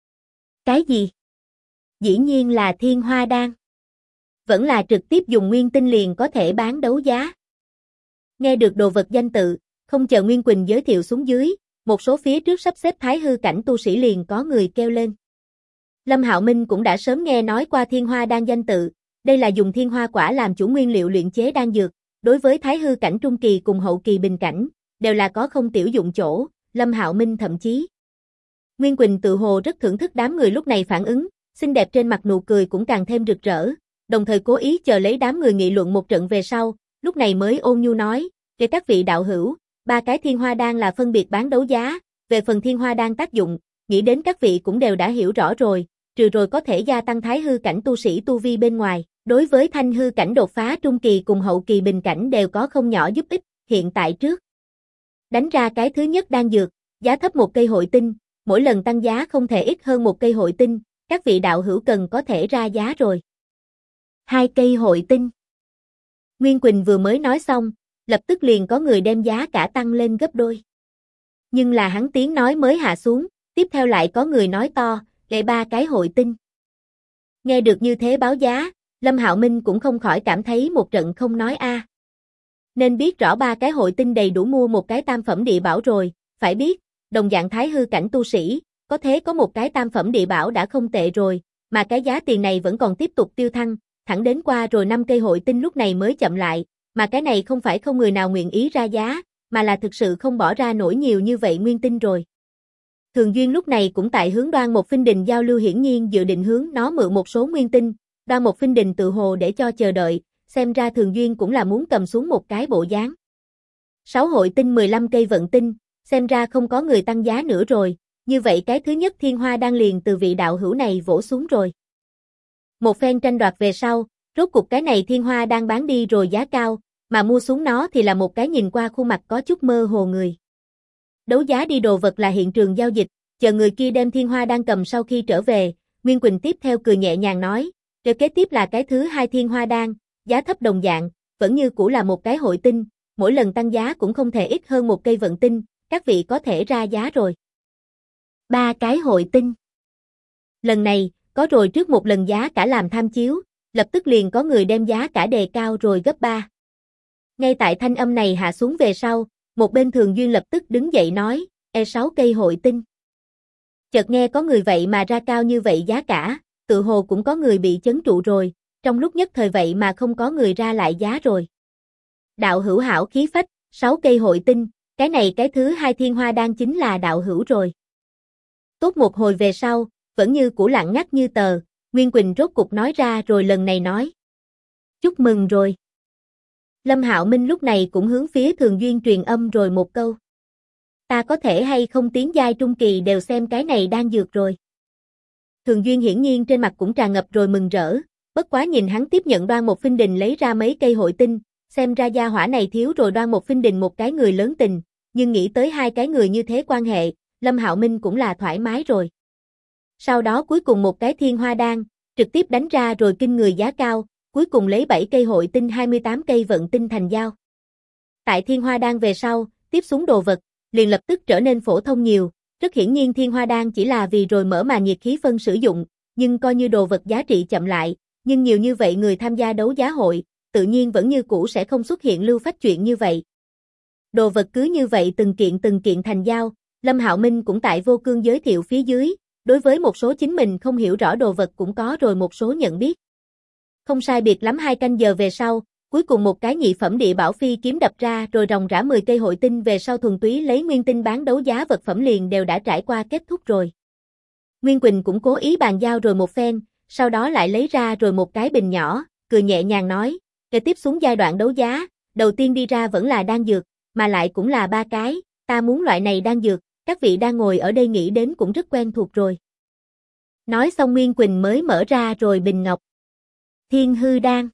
Cái gì? Dĩ nhiên là thiên hoa đan. Vẫn là trực tiếp dùng nguyên tinh liền có thể bán đấu giá. Nghe được đồ vật danh tự, không chờ Nguyên Quỳnh giới thiệu xuống dưới, một số phía trước sắp xếp thái hư cảnh tu sĩ liền có người kêu lên. Lâm Hạo Minh cũng đã sớm nghe nói qua thiên hoa đan danh tự, đây là dùng thiên hoa quả làm chủ nguyên liệu luyện chế đan dược, đối với thái hư cảnh trung kỳ cùng hậu kỳ bình cảnh, đều là có không tiểu dụng chỗ, Lâm Hạo Minh thậm chí. Nguyên Quỳnh tự hồ rất thưởng thức đám người lúc này phản ứng, xinh đẹp trên mặt nụ cười cũng càng thêm rực rỡ, đồng thời cố ý chờ lấy đám người nghị luận một trận về sau, lúc này mới ôn nhu nói, để các vị đạo hữu, 3 cái thiên hoa đan là phân biệt bán đấu giá, về phần thiên hoa đan tác dụng, nghĩ đến các vị cũng đều đã hiểu rõ rồi, trừ rồi có thể gia tăng thái hư cảnh tu sĩ tu vi bên ngoài, đối với thanh hư cảnh đột phá trung kỳ cùng hậu kỳ bình cảnh đều có không nhỏ giúp ích, hiện tại trước. Đánh ra cái thứ nhất đan dược, giá thấp 1 cây hội tinh, mỗi lần tăng giá không thể ít hơn 1 cây hội tinh, các vị đạo hữu cần có thể ra giá rồi. 2 cây hội tinh. Nguyên Quỳnh vừa mới nói xong, lập tức liền có người đem giá cả tăng lên gấp đôi. Nhưng là hắn tiếng nói mới hạ xuống, tiếp theo lại có người nói to, để 3 cái hội tinh. Nghe được như thế báo giá, Lâm Hạo Minh cũng không khỏi cảm thấy một trận không nói a. Nên biết rõ 3 cái hội tinh đầy đủ mua một cái tam phẩm địa bảo rồi, phải biết, đồng dạng thái hư cảnh tu sĩ, có thế có một cái tam phẩm địa bảo đã không tệ rồi, mà cái giá tiền này vẫn còn tiếp tục tiêu thăng, thẳng đến qua rồi 5 cây hội tinh lúc này mới chậm lại, mà cái này không phải không người nào nguyện ý ra giá, mà là thực sự không bỏ ra nổi nhiều như vậy nguyên tinh rồi. Thường Duyên lúc này cũng tại hướng Đoan Mộc Phinh Đình giao lưu, hiển nhiên dự định hướng nó mượn một số nguyên tinh, Đoan Mộc Phinh Đình tự hồ để cho chờ đợi, xem ra Thường Duyên cũng là muốn cầm xuống một cái bộ dáng. 6 hội tinh 15 cây vận tinh, xem ra không có người tăng giá nữa rồi, như vậy cái thứ nhất thiên hoa đan liền từ vị đạo hữu này vỗ xuống rồi. Một phen tranh đoạt về sau, rốt cục cái này thiên hoa đang bán đi rồi giá cao, mà mua xuống nó thì là một cái nhìn qua khuôn mặt có chút mơ hồ người. Đấu giá đi đồ vật là hiện trường giao dịch, chờ người kia đem thiên hoa đang cầm sau khi trở về, Nguyên Quỳnh tiếp theo cười nhẹ nhàng nói, rồi kế tiếp là cái thứ 2 thiên hoa đan, giá thấp đồng dạng, vẫn như cũ là một cái hội tinh, mỗi lần tăng giá cũng không thể ít hơn 1 cây vận tinh, các vị có thể ra giá rồi. 3 cái hội tinh. Lần này, có rồi trước một lần giá cả làm tham chiếu, lập tức liền có người đem giá cả đề cao rồi gấp 3. Ngay tại thanh âm này hạ xuống về sau, một bên Thường Duyên lập tức đứng dậy nói, E6 cây hội tinh. Chợt nghe có người vậy mà ra cao như vậy giá cả, tự hồ cũng có người bị chấn trụ rồi, trong lúc nhất thời vậy mà không có người ra lại giá rồi. Đạo hữu hảo khí phách, 6 cây hội tinh, cái này cái thứ hai thiên hoa đan chính là đạo hữu rồi. Tốt một hồi về sau, vẫn như cũ lặng ngắt như tờ, Nguyên Quỳnh rốt cục nói ra rồi lần này nói. Chúc mừng rồi. Lâm Hạo Minh lúc này cũng hướng phía Thường Duyên truyền âm rồi một câu. Ta có thể hay không tiến giai trung kỳ đều xem cái này đang dược rồi. Thường Duyên hiển nhiên trên mặt cũng tràn ngập rồi mừng rỡ, bất quá nhìn hắn tiếp nhận Đoan Một Phinh Đình lấy ra mấy cây hội tinh, xem ra gia hỏa này thiếu rồi Đoan Một Phinh Đình một cái người lớn tình, nhưng nghĩ tới hai cái người như thế quan hệ, Lâm Hạo Minh cũng là thoải mái rồi. Sau đó cuối cùng một cái thiên hoa đan, trực tiếp đánh ra rồi kinh người giá cao, cuối cùng lấy 7 cây hội tinh 28 cây vận tinh thành giao. Tại thiên hoa đan về sau, tiếp xuống đồ vật, liền lập tức trở nên phổ thông nhiều, rất hiển nhiên thiên hoa đan chỉ là vì rồi mở mà nhiệt khí phân sử dụng, nhưng coi như đồ vật giá trị chậm lại, nhưng nhiều như vậy người tham gia đấu giá hội, tự nhiên vẫn như cũ sẽ không xuất hiện lưu phách chuyện như vậy. Đồ vật cứ như vậy từng kiện thành giao, Lâm Hạo Minh cũng tại vô cương giới thiệu phía dưới, đối với một số chính mình không hiểu rõ đồ vật cũng có rồi một số nhận biết. Không sai biệt lắm 2 canh giờ về sau, cuối cùng một cái nhị phẩm địa bảo phi kiếm đập ra rồi ròng rã 10 cây hội tinh về sau thuần túy lấy nguyên tinh bán đấu giá vật phẩm liền đều đã trải qua kết thúc rồi. Nguyên Quỳnh cũng cố ý bàn giao rồi một phen, sau đó lại lấy ra rồi một cái bình nhỏ, cười nhẹ nhàng nói, kế tiếp xuống giai đoạn đấu giá, đầu tiên đi ra vẫn là đan dược, mà lại cũng là 3 cái, ta muốn loại này đan dược, các vị đang ngồi ở đây nghĩ đến cũng rất quen thuộc rồi. Nói xong Nguyên Quỳnh mới mở ra rồi bình ngọc. Thiên hư đan.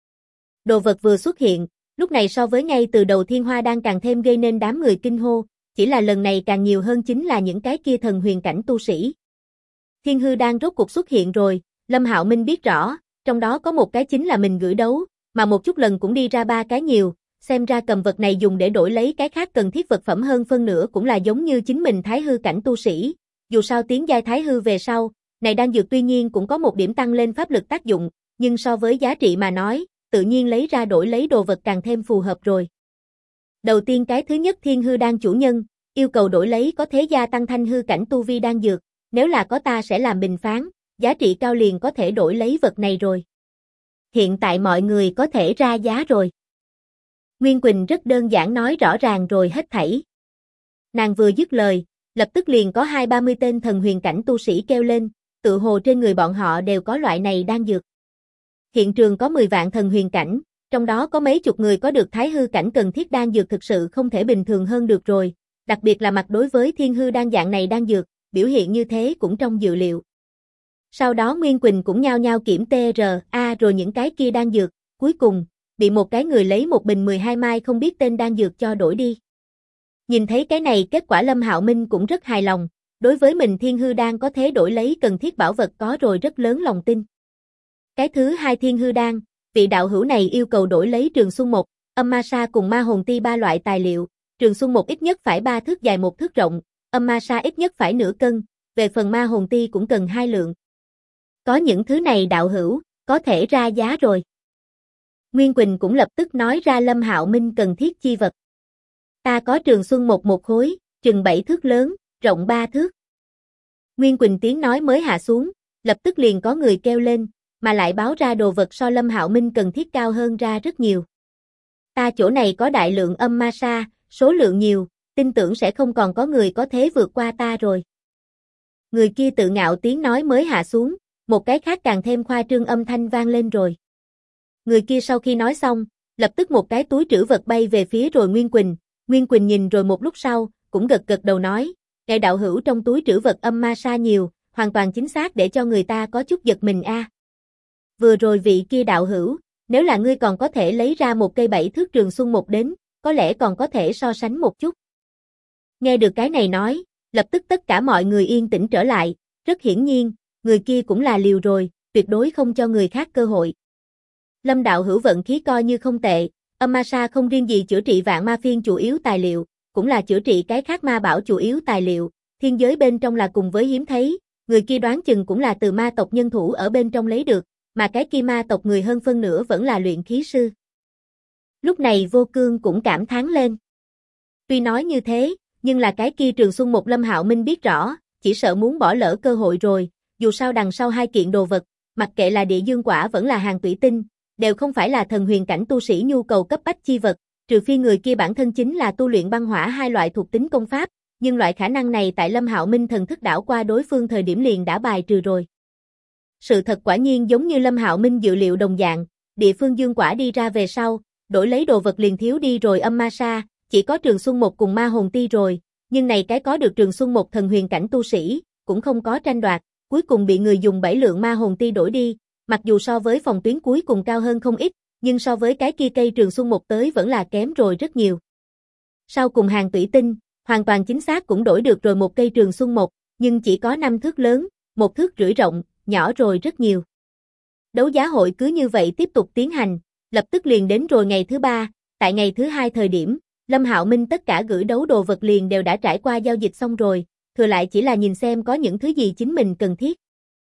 Đồ vật vừa xuất hiện, lúc này so với ngay từ đầu thiên hoa đan càng thêm gây nên đám người kinh hô, chỉ là lần này càng nhiều hơn chính là những cái kia thần huyền cảnh tu sĩ. Thiên hư đan rốt cuộc xuất hiện rồi, Lâm Hạo Minh biết rõ, trong đó có một cái chính là mình gửi đấu, mà một chút lần cũng đi ra 3 cái nhiều, xem ra cầm vật này dùng để đổi lấy cái khác cần thiết vật phẩm hơn phân nửa cũng là giống như chính mình thái hư cảnh tu sĩ, dù sao tiến giai thái hư về sau, này đan dược tuy nhiên cũng có một điểm tăng lên pháp lực tác dụng, nhưng so với giá trị mà nói, tự nhiên lấy ra đổi lấy đồ vật càng thêm phù hợp rồi. Đầu tiên cái thứ nhất thiên hư đan chủ nhân, yêu cầu đổi lấy có thế gia tăng thanh hư cảnh tu vi đan dược, nếu là có ta sẽ làm bình phán, giá trị cao liền có thể đổi lấy vật này rồi. Hiện tại mọi người có thể ra giá rồi. Nguyên Quỳnh rất đơn giản nói rõ ràng rồi hết thảy. Nàng vừa dứt lời, lập tức liền có 20-30 tên thần huyền cảnh tu sĩ kêu lên, tự hồ trên người bọn họ đều có loại này đan dược. Hiện trường có 10 vạn thần huyền cảnh, trong đó có mấy chục người có được thái hư cảnh cần thiết đan dược thực sự không thể bình thường hơn được rồi, đặc biệt là mặt đối với thiên hư đan dạng này đan dược, biểu hiện như thế cũng trong dự liệu. Sau đó Nguyên Quỳnh cũng nhao nhao kiểm TRA rồi những cái kia đan dược, cuối cùng, bị một cái người lấy một bình 12 mai không biết tên đan dược cho đổi đi. Nhìn thấy cái này kết quả Lâm Hạo Minh cũng rất hài lòng, đối với mình thiên hư đan có thế đổi lấy cần thiết bảo vật có rồi rất lớn lòng tin. Cái thứ hai thiên hư đan, vị đạo hữu này yêu cầu đổi lấy trường xuân một, âm ma sa cùng ma hồn ti 3 loại tài liệu, trường xuân một ít nhất phải 3 thước dài 1 thước rộng, âm ma sa ít nhất phải nửa cân, về phần ma hồn ti cũng cần 2 lượng. Có những thứ này đạo hữu, có thể ra giá rồi. Nguyên Quỳnh cũng lập tức nói ra Lâm Hạo Minh cần thiết chi vật. Ta có trường xuân một khối, chừng 7 thước lớn, rộng 3 thước. Nguyên Quỳnh tiếng nói mới hạ xuống, lập tức liền có người kêu lên, mà lại báo ra đồ vật so Lâm Hạo Minh cần thiết cao hơn ra rất nhiều. Ta chỗ này có đại lượng âm ma sa, số lượng nhiều, tin tưởng sẽ không còn có người có thế vượt qua ta rồi. Người kia tự ngạo tiếng nói mới hạ xuống, một cái khác càng thêm khoa trương âm thanh vang lên rồi. Người kia sau khi nói xong, lập tức một cái túi trữ vật bay về phía rồi Nguyên Quỳnh nhìn rồi một lúc sau, cũng gật gật đầu nói, ngài đạo hữu trong túi trữ vật âm ma sa nhiều, hoàn toàn chính xác để cho người ta có chút giật mình a. Vừa rồi vị kia đạo hữu, nếu là ngươi còn có thể lấy ra một cây 7 thước trường xuân một đến, có lẽ còn có thể so sánh một chút. Nghe được cái này nói, lập tức tất cả mọi người yên tĩnh trở lại, rất hiển nhiên, người kia cũng là liều rồi, tuyệt đối không cho người khác cơ hội. Lâm đạo hữu vận khí coi như không tệ, âm ma sa không riêng gì chữa trị vạn ma phiên chủ yếu tài liệu, cũng là chữa trị cái khác ma bảo chủ yếu tài liệu, thiên giới bên trong là cùng với hiếm thấy, người kia đoán chừng cũng là từ ma tộc nhân thủ ở bên trong lấy được, mà cái kia ma tộc người hơn phân nửa vẫn là luyện khí sư. Lúc này Vô Cương cũng cảm thán lên. Tuy nói như thế, nhưng là cái kia Trường Xuân một Lâm Hạo Minh biết rõ, chỉ sợ muốn bỏ lỡ cơ hội rồi, dù sao đằng sau hai kiện đồ vật, mặc kệ là địa dương quả vẫn là hàng thủy tinh, đều không phải là thần huyền cảnh tu sĩ nhu cầu cấp bách chi vật, trừ phi người kia bản thân chính là tu luyện băng hỏa hai loại thuộc tính công pháp, nhưng loại khả năng này tại Lâm Hạo Minh thần thức đảo qua đối phương thời điểm liền đã bài trừ rồi. Sự thật quả nhiên giống như Lâm Hạo Minh dự liệu đồng dạng, địa phương dương quả đi ra về sau, đổi lấy đồ vật liền thiếu đi rồi âm ma sa, chỉ có Trường Xuân một cùng ma hồn ti rồi, nhưng này cái có được Trường Xuân một thần huyền cảnh tu sĩ, cũng không có tranh đoạt, cuối cùng bị người dùng 7 lượng ma hồn ti đổi đi, mặc dù so với phòng tuyến cuối cùng cao hơn không ít, nhưng so với cái kia cây Trường Xuân một tới vẫn là kém rồi rất nhiều. Sau cùng hàng thủy tinh, hoàn toàn chính xác cũng đổi được rồi một cây Trường Xuân một, nhưng chỉ có 5 thước lớn, 1 thước rưỡi rộng, nhỏ rồi rất nhiều. Đấu giá hội cứ như vậy tiếp tục tiến hành, lập tức liền đến rồi ngày thứ 3, tại ngày thứ 2 thời điểm, Lâm Hạo Minh tất cả gửi đấu đồ vật liền đều đã trải qua giao dịch xong rồi, thừa lại chỉ là nhìn xem có những thứ gì chính mình cần thiết.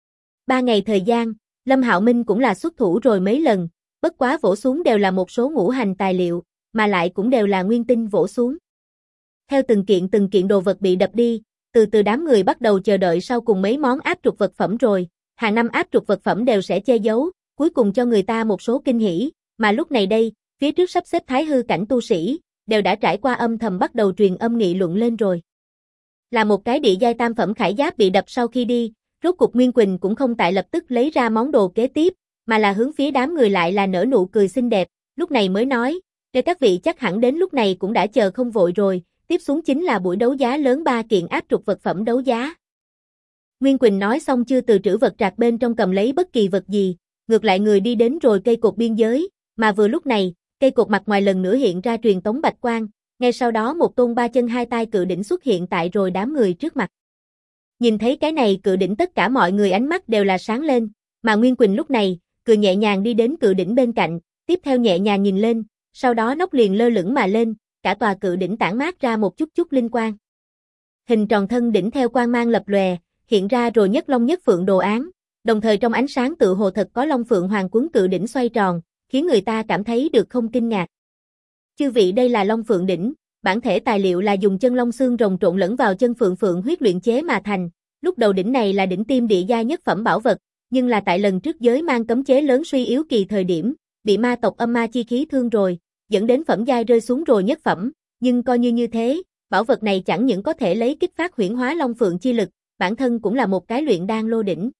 3 ngày thời gian, Lâm Hạo Minh cũng là xuất thủ rồi mấy lần, bất quá vỗ xuống đều là một số ngũ hành tài liệu, mà lại cũng đều là nguyên tinh vỗ xuống. Theo từng kiện đồ vật bị đập đi, từ từ đám người bắt đầu chờ đợi sau cùng mấy món áp trục vật phẩm rồi, hàng năm áp trục vật phẩm đều sẽ che giấu, cuối cùng cho người ta một số kinh hỉ, mà lúc này đây, phía trước sắp xếp thái hư cảnh tu sĩ, đều đã trải qua âm thầm bắt đầu truyền âm nghị luận lên rồi. Là một cái địa giai tam phẩm khải giáp bị đập sau khi đi, rốt cục Nguyên Quỳnh cũng không tại lập tức lấy ra món đồ kế tiếp, mà là hướng phía đám người lại là nở nụ cười xinh đẹp, lúc này mới nói, để các vị chắc hẳn đến lúc này cũng đã chờ không vội rồi, tiếp xuống chính là buổi đấu giá lớn 3 kiện áp trục vật phẩm đấu giá. Nguyên Quỳnh nói xong chưa từ trữ vật trạc bên trong cầm lấy bất kỳ vật gì, ngược lại người đi đến rồi cây cột biên giới, mà vừa lúc này, cây cột mặt ngoài lần nữa hiện ra truyền tống bạch quang, ngay sau đó một tôn 3 chân 2 tay cự đỉnh xuất hiện tại rồi đám người trước mặt. Nhìn thấy cái này cự đỉnh tất cả mọi người ánh mắt đều là sáng lên, mà Nguyên Quỳnh lúc này, cười nhẹ nhàng đi đến cự đỉnh bên cạnh, tiếp theo nhẹ nhàng nhìn lên, sau đó nóc liền lơ lửng mà lên, cả tòa cự đỉnh tản mát ra một chút linh quang. Hình tròn thân đỉnh theo quang mang lập lòe, hiện ra rồi nhất long nhất phượng đồ án, đồng thời trong ánh sáng tựa hồ thật có long phượng hoàng quấn cự đỉnh xoay tròn, khiến người ta cảm thấy được không kinh ngạc. Chư vị, đây là Long Phượng đỉnh, bản thể tài liệu là dùng chân long xương rồng trộn lẫn vào chân phượng phượng huyết luyện chế mà thành. Lúc đầu đỉnh này là đỉnh tiêm địa giai nhất phẩm bảo vật, nhưng là tại lần trước giới mang cấm chế lớn suy yếu kỳ thời điểm, bị ma tộc âm ma chi khí thương rồi, dẫn đến phẩm giai rơi xuống rồi nhất phẩm, nhưng coi như thế, bảo vật này chẳng những có thể lấy kích phát huyễn hóa Long Phượng chi lực, bản thân cũng là một cái luyện đan lô đỉnh.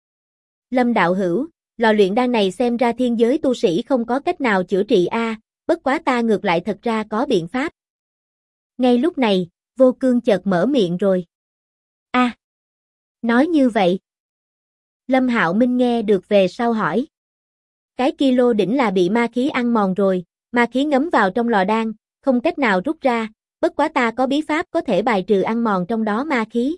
Lâm đạo hữu, lò luyện đan này xem ra thiên giới tu sĩ không có cách nào chữa trị a, bất quá ta ngược lại thật ra có biện pháp. Ngay lúc này, Vô Cương chợt mở miệng rồi. A, nói như vậy. Lâm Hạo Minh nghe được về sau hỏi. Cái kia lô đỉnh là bị ma khí ăn mòn rồi, ma khí ngấm vào trong lò đan, không cách nào rút ra, bất quá ta có bí pháp có thể bài trừ ăn mòn trong đó ma khí.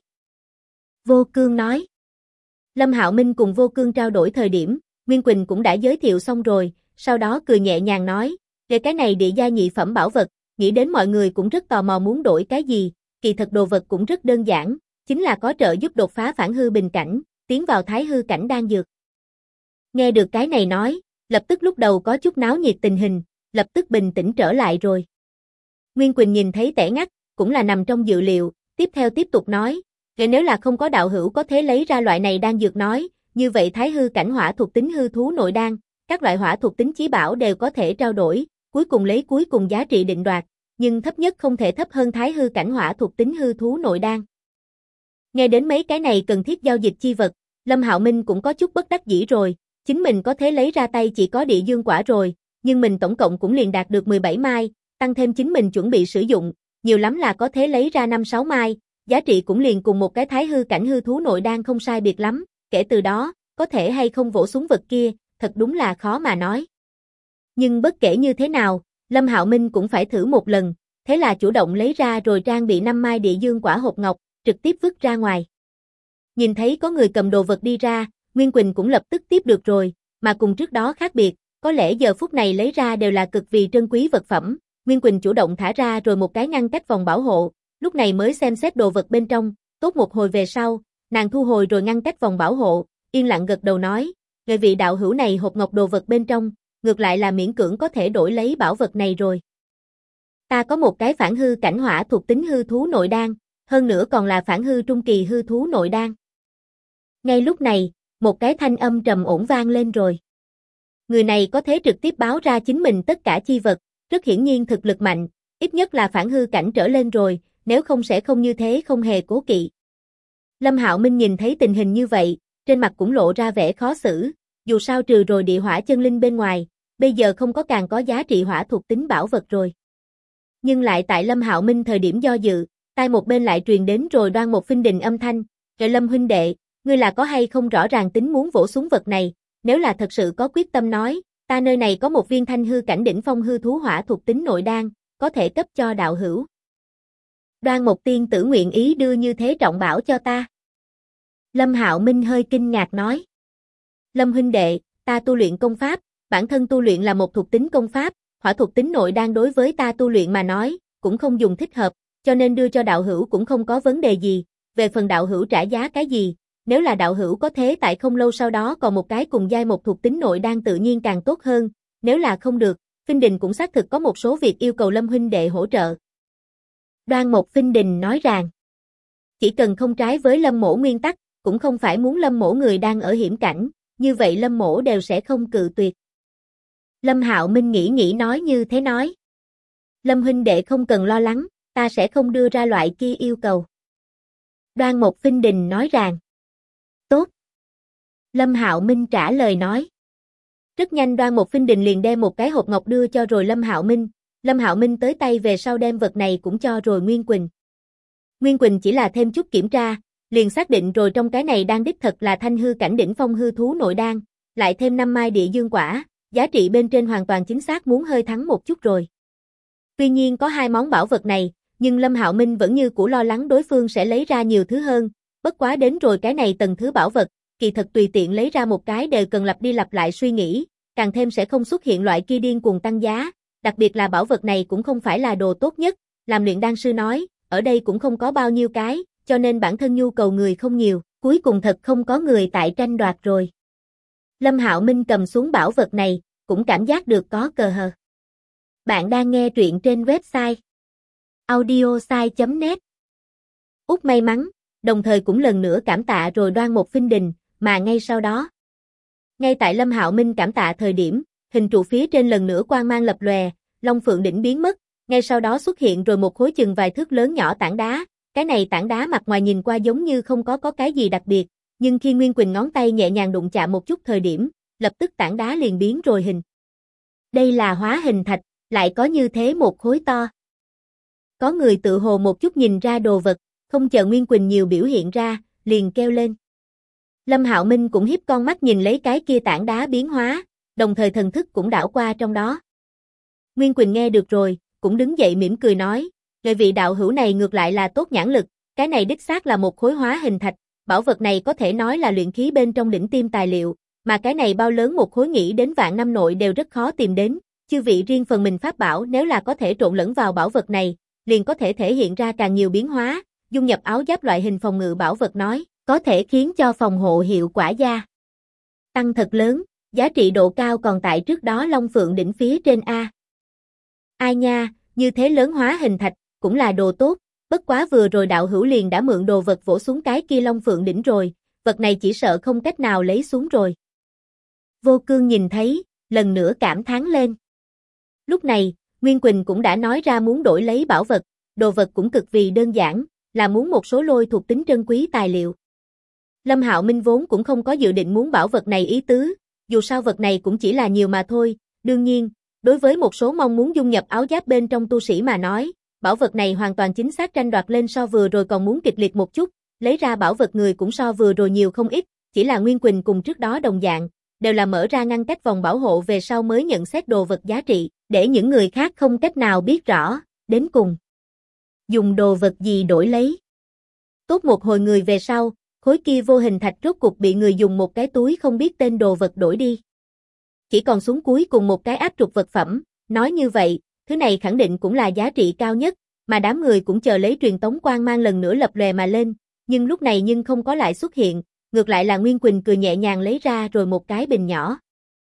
Vô Cương nói. Lâm Hạo Minh cùng Vô Cương trao đổi thời điểm, Nguyên Quỳnh cũng đã giới thiệu xong rồi, sau đó cười nhẹ nhàng nói, về cái này địa giai nhị phẩm bảo vật, nghĩ đến mọi người cũng rất tò mò muốn đổi cái gì, kỳ thật đồ vật cũng rất đơn giản, chính là có trợ giúp đột phá phản hư bình cảnh, tiến vào thái hư cảnh đan dược. Nghe được cái này nói, lập tức lúc đầu có chút náo nhiệt tình hình, lập tức bình tĩnh trở lại rồi. Nguyên Quỳnh nhìn thấy tẻ ngắt, cũng là nằm trong dự liệu, tiếp theo tiếp tục nói, nếu là không có đạo hữu có thể lấy ra loại này đan dược nói, như vậy thái hư cảnh hỏa thuộc tính hư thú nội đan, các loại hỏa thuộc tính chí bảo đều có thể trao đổi, cuối cùng lấy cuối cùng giá trị định đoạt, nhưng thấp nhất không thể thấp hơn thái hư cảnh hỏa thuộc tính hư thú nội đan. Nghe đến mấy cái này cần thiết giao dịch chi vật, Lâm Hạo Minh cũng có chút bất đắc dĩ rồi, chính mình có thể lấy ra tay chỉ có địa dương quả rồi, nhưng mình tổng cộng cũng liền đạt được 17 mai, tăng thêm chính mình chuẩn bị sử dụng, nhiều lắm là có thể lấy ra 5-6 mai, giá trị cũng liền cùng một cái thái hư cảnh hư thú nội đan không sai biệt lắm, kể từ đó, có thể hay không vỗ xuống vật kia, thật đúng là khó mà nói. Nhưng bất kể như thế nào, Lâm Hạo Minh cũng phải thử một lần, thế là chủ động lấy ra rồi trang bị 5 mai địa dương quả hộp ngọc, trực tiếp vứt ra ngoài. Nhìn thấy có người cầm đồ vật đi ra, Nguyên Quỳnh cũng lập tức tiếp được rồi, mà cùng trước đó khác biệt, có lẽ giờ phút này lấy ra đều là cực vì trân quý vật phẩm, Nguyên Quỳnh chủ động thả ra rồi một cái ngăn cách vòng bảo hộ, lúc này mới xem xét đồ vật bên trong, tốt một hồi về sau, nàng thu hồi rồi ngăn cách vòng bảo hộ, yên lặng gật đầu nói, người vị đạo hữu này hộp ngọc đồ vật bên trong, ngược lại là miễn cưỡng có thể đổi lấy bảo vật này rồi. Ta có một cái phản hư cảnh hỏa thuộc tính hư thú nội đan, hơn nữa còn là phản hư trung kỳ hư thú nội đan. Ngay lúc này, một cái thanh âm trầm ổn vang lên rồi. Người này có thể trực tiếp báo ra chính mình tất cả chi vật, rất hiển nhiên thực lực mạnh, ít nhất là phản hư cảnh trở lên rồi, nếu không sẽ không như thế không hề cố kỵ. Lâm Hạo Minh nhìn thấy tình hình như vậy, trên mặt cũng lộ ra vẻ khó xử, dù sao trừ rồi địa hỏa chân linh bên ngoài, bây giờ không có càng có giá trị hỏa thuộc tính bảo vật rồi. Nhưng lại tại Lâm Hạo Minh thời điểm do dự, tai một bên lại truyền đến rồi Đoan Một phinh đình âm thanh, "Trời Lâm huynh đệ, ngươi là có hay không rõ ràng tính muốn vỗ xuống vật này, nếu là thật sự có quyết tâm nói, ta nơi này có một viên thanh hư cảnh đỉnh phong hư thú hỏa thuộc tính nội đan, có thể cấp cho đạo hữu." Đoan Một tiên tử nguyện ý đưa như thế trọng bảo cho ta. Lâm Hạo Minh hơi kinh ngạc nói. Lâm huynh đệ, ta tu luyện công pháp, bản thân tu luyện là một thuộc tính công pháp, hỏa thuộc tính nội đan đối với ta tu luyện mà nói, cũng không dùng thích hợp, cho nên đưa cho đạo hữu cũng không có vấn đề gì, về phần đạo hữu trả giá cái gì, nếu là đạo hữu có thế tại không lâu sau đó còn một cái cùng giai một thuộc tính nội đan tự nhiên càng tốt hơn, nếu là không được, Phinh Đình cũng xác thực có một số việc yêu cầu Lâm huynh đệ hỗ trợ. Đoan Một Phinh Đình nói rằng, chỉ cần không trái với Lâm mỗ nguyên tắc, cũng không phải muốn Lâm mỗ người đang ở hiểm cảnh, như vậy Lâm mỗ đều sẽ không cự tuyệt. Lâm Hạo Minh nghĩ nói như thế nói. Lâm huynh đệ không cần lo lắng, ta sẽ không đưa ra loại kia yêu cầu. Đoan Một Phinh Đình nói rằng, tốt. Lâm Hạo Minh trả lời nói. Rất nhanh Đoan Một Phinh Đình liền đem một cái hộp ngọc đưa cho rồi Lâm Hạo Minh. Lâm Hạo Minh tới tay về sau đem vật này cũng cho rồi Nguyên Quỳnh. Nguyên Quỳnh chỉ là thêm chút kiểm tra, liền xác định rồi trong cái này đang đích thật là thanh hư cảnh đỉnh phong hư thú nội đan, lại thêm 5 mai địa dương quả, giá trị bên trên hoàn toàn chính xác muốn hơi thắng một chút rồi. Tuy nhiên có hai món bảo vật này, nhưng Lâm Hạo Minh vẫn như cũ lo lắng đối phương sẽ lấy ra nhiều thứ hơn, bất quá đến rồi cái này tầng thứ bảo vật, kỳ thật tùy tiện lấy ra một cái đều cần lặp đi lặp lại suy nghĩ, càng thêm sẽ không xuất hiện loại kia điên cuồng tăng giá, đặc biệt là bảo vật này cũng không phải là đồ tốt nhất, làm luyện đan sư nói, ở đây cũng không có bao nhiêu cái, cho nên bản thân nhu cầu người không nhiều, cuối cùng thật không có người tại tranh đoạt rồi. Lâm Hạo Minh cầm xuống bảo vật này, cũng cảm giác được có cờ hờ. Bạn đang nghe truyện trên website audiosai.net. Út may mắn, đồng thời cũng lần nữa cảm tạ rồi Đoan Một Phinh Đình, mà ngay sau đó. Ngay tại Lâm Hạo Minh cảm tạ thời điểm, hình trụ phía trên lần nữa quang mang lập lòe, Long Phượng đỉnh biến mất, ngay sau đó xuất hiện rồi một khối chừng vài thước lớn nhỏ tảng đá, cái này tảng đá mặt ngoài nhìn qua giống như không có cái gì đặc biệt, nhưng khi Nguyên Quỳnh ngón tay nhẹ nhàng đụng chạm một chút thời điểm, lập tức tảng đá liền biến rồi hình. Đây là hóa hình thạch, lại có như thế một khối to. Có người tự hồ một chút nhìn ra đồ vật, không chờ Nguyên Quỳnh nhiều biểu hiện ra, liền kêu lên. Lâm Hạo Minh cũng hiếp con mắt nhìn lấy cái kia tảng đá biến hóa, đồng thời thần thức cũng đảo qua trong đó. Nguyên Quỳnh nghe được rồi, cũng đứng dậy mỉm cười nói, người vị đạo hữu này ngược lại là tốt nhãn lực, cái này đích xác là một khối hóa hình thạch, bảo vật này có thể nói là luyện khí bên trong đỉnh tiêm tài liệu, mà cái này bao lớn một khối nghĩ đến vạn năm nội đều rất khó tìm đến, chư vị riêng phần mình pháp bảo nếu là có thể trộn lẫn vào bảo vật này, liền có thể thể hiện ra càng nhiều biến hóa, dung nhập áo giáp loại hình phòng ngự bảo vật nói, có thể khiến cho phòng hộ hiệu quả gia tăng thật lớn, giá trị độ cao còn tại trước đó Long Phượng đỉnh phía trên A. Ai nha, như thế lớn hóa hình thạch, cũng là đồ tốt, bất quá vừa rồi đạo hữu liền đã mượn đồ vật vỗ xuống cái kia Long Phượng đỉnh rồi, vật này chỉ sợ không cách nào lấy xuống rồi. Vô Cương nhìn thấy, lần nữa cảm thán lên. Lúc này, Nguyên Quỳnh cũng đã nói ra muốn đổi lấy bảo vật, đồ vật cũng cực vì đơn giản, là muốn một số lôi thuộc tính trân quý tài liệu. Lâm Hạo Minh vốn cũng không có dự định muốn bảo vật này ý tứ, dù sao vật này cũng chỉ là nhiều mà thôi, đương nhiên, đối với một số mong muốn dung nhập áo giáp bên trong tu sĩ mà nói, bảo vật này hoàn toàn chính xác tranh đoạt lên so vừa rồi còn muốn kịch liệt một chút, lấy ra bảo vật người cũng so vừa rồi nhiều không ít, chỉ là Nguyên Quỳnh cùng trước đó đồng dạng, đều là mở ra ngăn cách vòng bảo hộ về sau mới nhận xét đồ vật giá trị, để những người khác không cách nào biết rõ, đến cùng dùng đồ vật gì đổi lấy. Tốt một hồi người về sau, khối kia vô hình thạch rốt cục bị người dùng một cái túi không biết tên đồ vật đổi đi. Chỉ còn xuống cuối cùng một cái áp trục vật phẩm, nói như vậy, thứ này khẳng định cũng là giá trị cao nhất, mà đám người cũng chờ lấy truyền tống quang mang lần nữa lập lòe mà lên, nhưng lúc này không có lại xuất hiện, ngược lại là Nguyên Quỳnh cười nhẹ nhàng lấy ra rồi một cái bình nhỏ.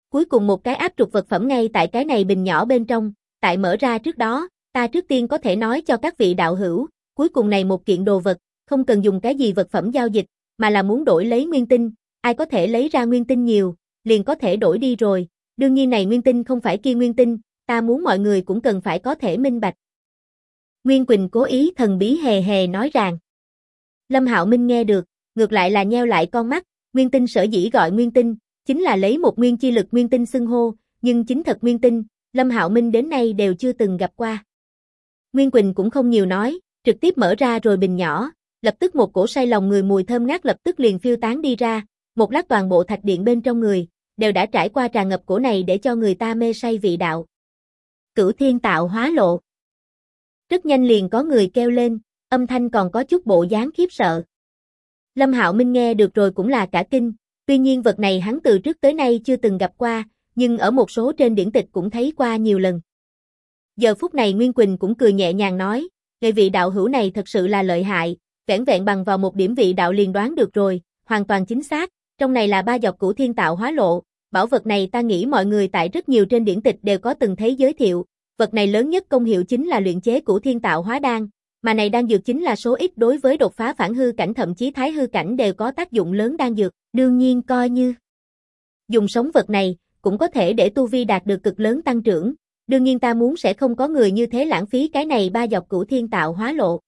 Cuối cùng một cái áp trục vật phẩm ngay tại cái này bình nhỏ bên trong, tại mở ra trước đó, ta trước tiên có thể nói cho các vị đạo hữu, cuối cùng này một kiện đồ vật, không cần dùng cái gì vật phẩm giao dịch, mà là muốn đổi lấy nguyên tinh, ai có thể lấy ra nguyên tinh nhiều, liền có thể đổi đi rồi, đương nhiên này nguyên tinh không phải kia nguyên tinh, ta muốn mọi người cũng cần phải có thể minh bạch. Nguyên Quỳnh cố ý thần bí hề hề nói rằng. Lâm Hạo Minh nghe được, ngược lại là nheo lại con mắt, nguyên tinh sở dĩ gọi nguyên tinh, chính là lấy một nguyên chi lực nguyên tinh xưng hô, nhưng chính thật nguyên tinh, Lâm Hạo Minh đến nay đều chưa từng gặp qua. Nguyên Quỳnh cũng không nhiều nói, trực tiếp mở ra rồi bình nhỏ, lập tức một cổ say lòng người mùi thơm ngát lập tức liền phiêu tán đi ra, một lát toàn bộ thạch điện bên trong người, đều đã trải qua tràn ngập cổ này để cho người ta mê say vị đạo. Cửu Thiên Tạo Hóa Lộ. Rất nhanh liền có người kêu lên, âm thanh còn có chút bộ dáng khiếp sợ. Lâm Hạo Minh nghe được rồi cũng là cả kinh, tuy nhiên vật này hắn từ trước tới nay chưa từng gặp qua, nhưng ở một số trên điển tịch cũng thấy qua nhiều lần. Giờ phút này Nguyên Quỳnh cũng cười nhẹ nhàng nói, người vị đạo hữu này thật sự là lợi hại, vẻn vẹn bằng vào một điểm vị đạo liền đoán được rồi, hoàn toàn chính xác, trong này là 3 dọc Cửu Thiên Tạo Hóa Lộ, bảo vật này ta nghĩ mọi người tại rất nhiều trên điển tịch đều có từng thấy giới thiệu, vật này lớn nhất công hiệu chính là luyện chế Cửu Thiên Tạo Hóa Đan, mà này đan dược chính là số ít đối với đột phá phản hư cảnh thậm chí thái hư cảnh đều có tác dụng lớn đan dược, đương nhiên coi như dùng sống vật này, cũng có thể để tu vi đạt được cực lớn tăng trưởng, đương nhiên ta muốn sẽ không có người như thế lãng phí cái này 3 dọc Cửu Thiên Tạo Hóa Lộ.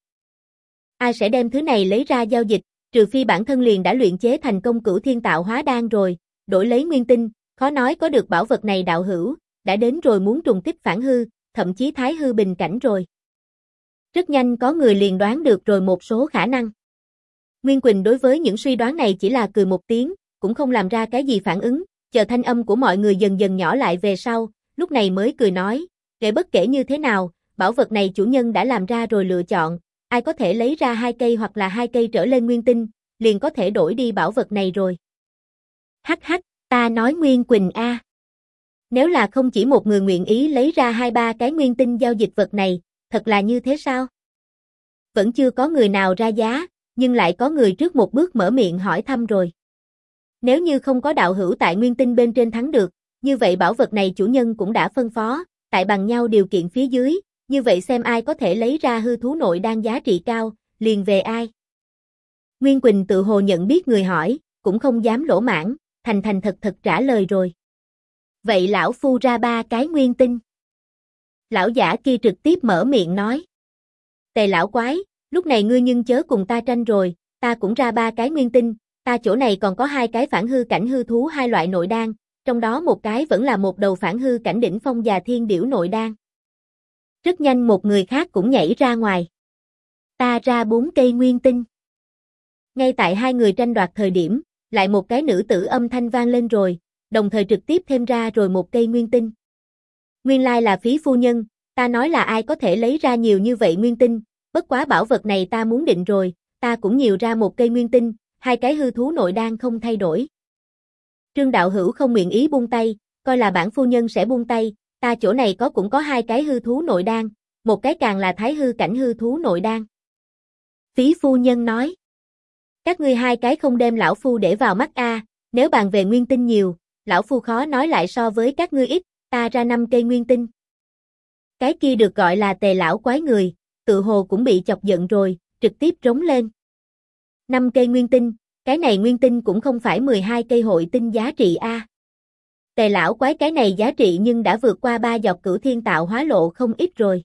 Ai sẽ đem thứ này lấy ra giao dịch, trừ phi bản thân liền đã luyện chế thành công Cửu Thiên Tạo Hóa Đan rồi, đổi lấy nguyên tinh, khó nói có được bảo vật này đạo hữu, đã đến rồi muốn trùng kích phản hư, thậm chí thái hư bình cảnh rồi. Rất nhanh có người liền đoán được rồi một số khả năng. Nguyên Quỳnh đối với những suy đoán này chỉ là cười một tiếng, cũng không làm ra cái gì phản ứng, chờ thanh âm của mọi người dần dần nhỏ lại về sau, lúc này mới cười nói, kể bất kể như thế nào, bảo vật này chủ nhân đã làm ra rồi lựa chọn, ai có thể lấy ra 2 cây hoặc là 2 cây trở lên nguyên tinh, liền có thể đổi đi bảo vật này rồi. Hắc hắc, ta nói Nguyên Quỳnh a. Nếu là không chỉ một người nguyện ý lấy ra 2-3 cái nguyên tinh giao dịch vật này, thật là như thế sao? Vẫn chưa có người nào ra giá, nhưng lại có người trước một bước mở miệng hỏi thăm rồi. Nếu như không có đạo hữu tại nguyên tinh bên trên thắng được, như vậy bảo vật này chủ nhân cũng đã phân phó, tại bằng nhau điều kiện phía dưới, như vậy xem ai có thể lấy ra hư thú nội đan giá trị cao, liền về ai. Nguyên Quỳnh tự hồ nhận biết người hỏi, cũng không dám lỗ mãn, thành thành thật thật trả lời rồi. Vậy lão phu ra 3 cái nguyên tinh. Lão giả kia trực tiếp mở miệng nói. Tề lão quái, lúc này ngươi nhưng chớ cùng ta tranh rồi, ta cũng ra 3 cái nguyên tinh, ta chỗ này còn có 2 cái phản hư cảnh hư thú 2 loại nội đan, trong đó một cái vẫn là một đầu phản hư cảnh đỉnh phong già thiên điểu nội đan. Rất nhanh một người khác cũng nhảy ra ngoài. Ta ra 4 cây nguyên tinh. Ngay tại hai người tranh đoạt thời điểm, lại một cái nữ tử âm thanh vang lên rồi, đồng thời trực tiếp thêm ra rồi 1 cây nguyên tinh. Nguyên lai là Phí phu nhân, ta nói là ai có thể lấy ra nhiều như vậy nguyên tinh, bất quá bảo vật này ta muốn định rồi, ta cũng nhiều ra 1 cây nguyên tinh, 2 cái hư thú nội đan không thay đổi. Trương đạo hữu không nguyện ý buông tay, coi là bản phu nhân sẽ buông tay, ta chỗ này cũng có 2 cái hư thú nội đan, một cái càng là thái hư cảnh hư thú nội đan. Phí phu nhân nói, các ngươi 2 cái không đem lão phu để vào mắt a, nếu bàn về nguyên tinh nhiều, lão phu khó nói lại so với các ngươi ít, ta ra 5 cây nguyên tinh. Cái kia được gọi là Tề lão quái người, tự hồ cũng bị chọc giận rồi, trực tiếp trống lên. 5 cây nguyên tinh, cái này nguyên tinh cũng không phải 12 cây hội tinh giá trị a. Tề lão quái cái này giá trị nhưng đã vượt qua 3 dọc Cửu Thiên Tạo Hóa Lộ không ít rồi.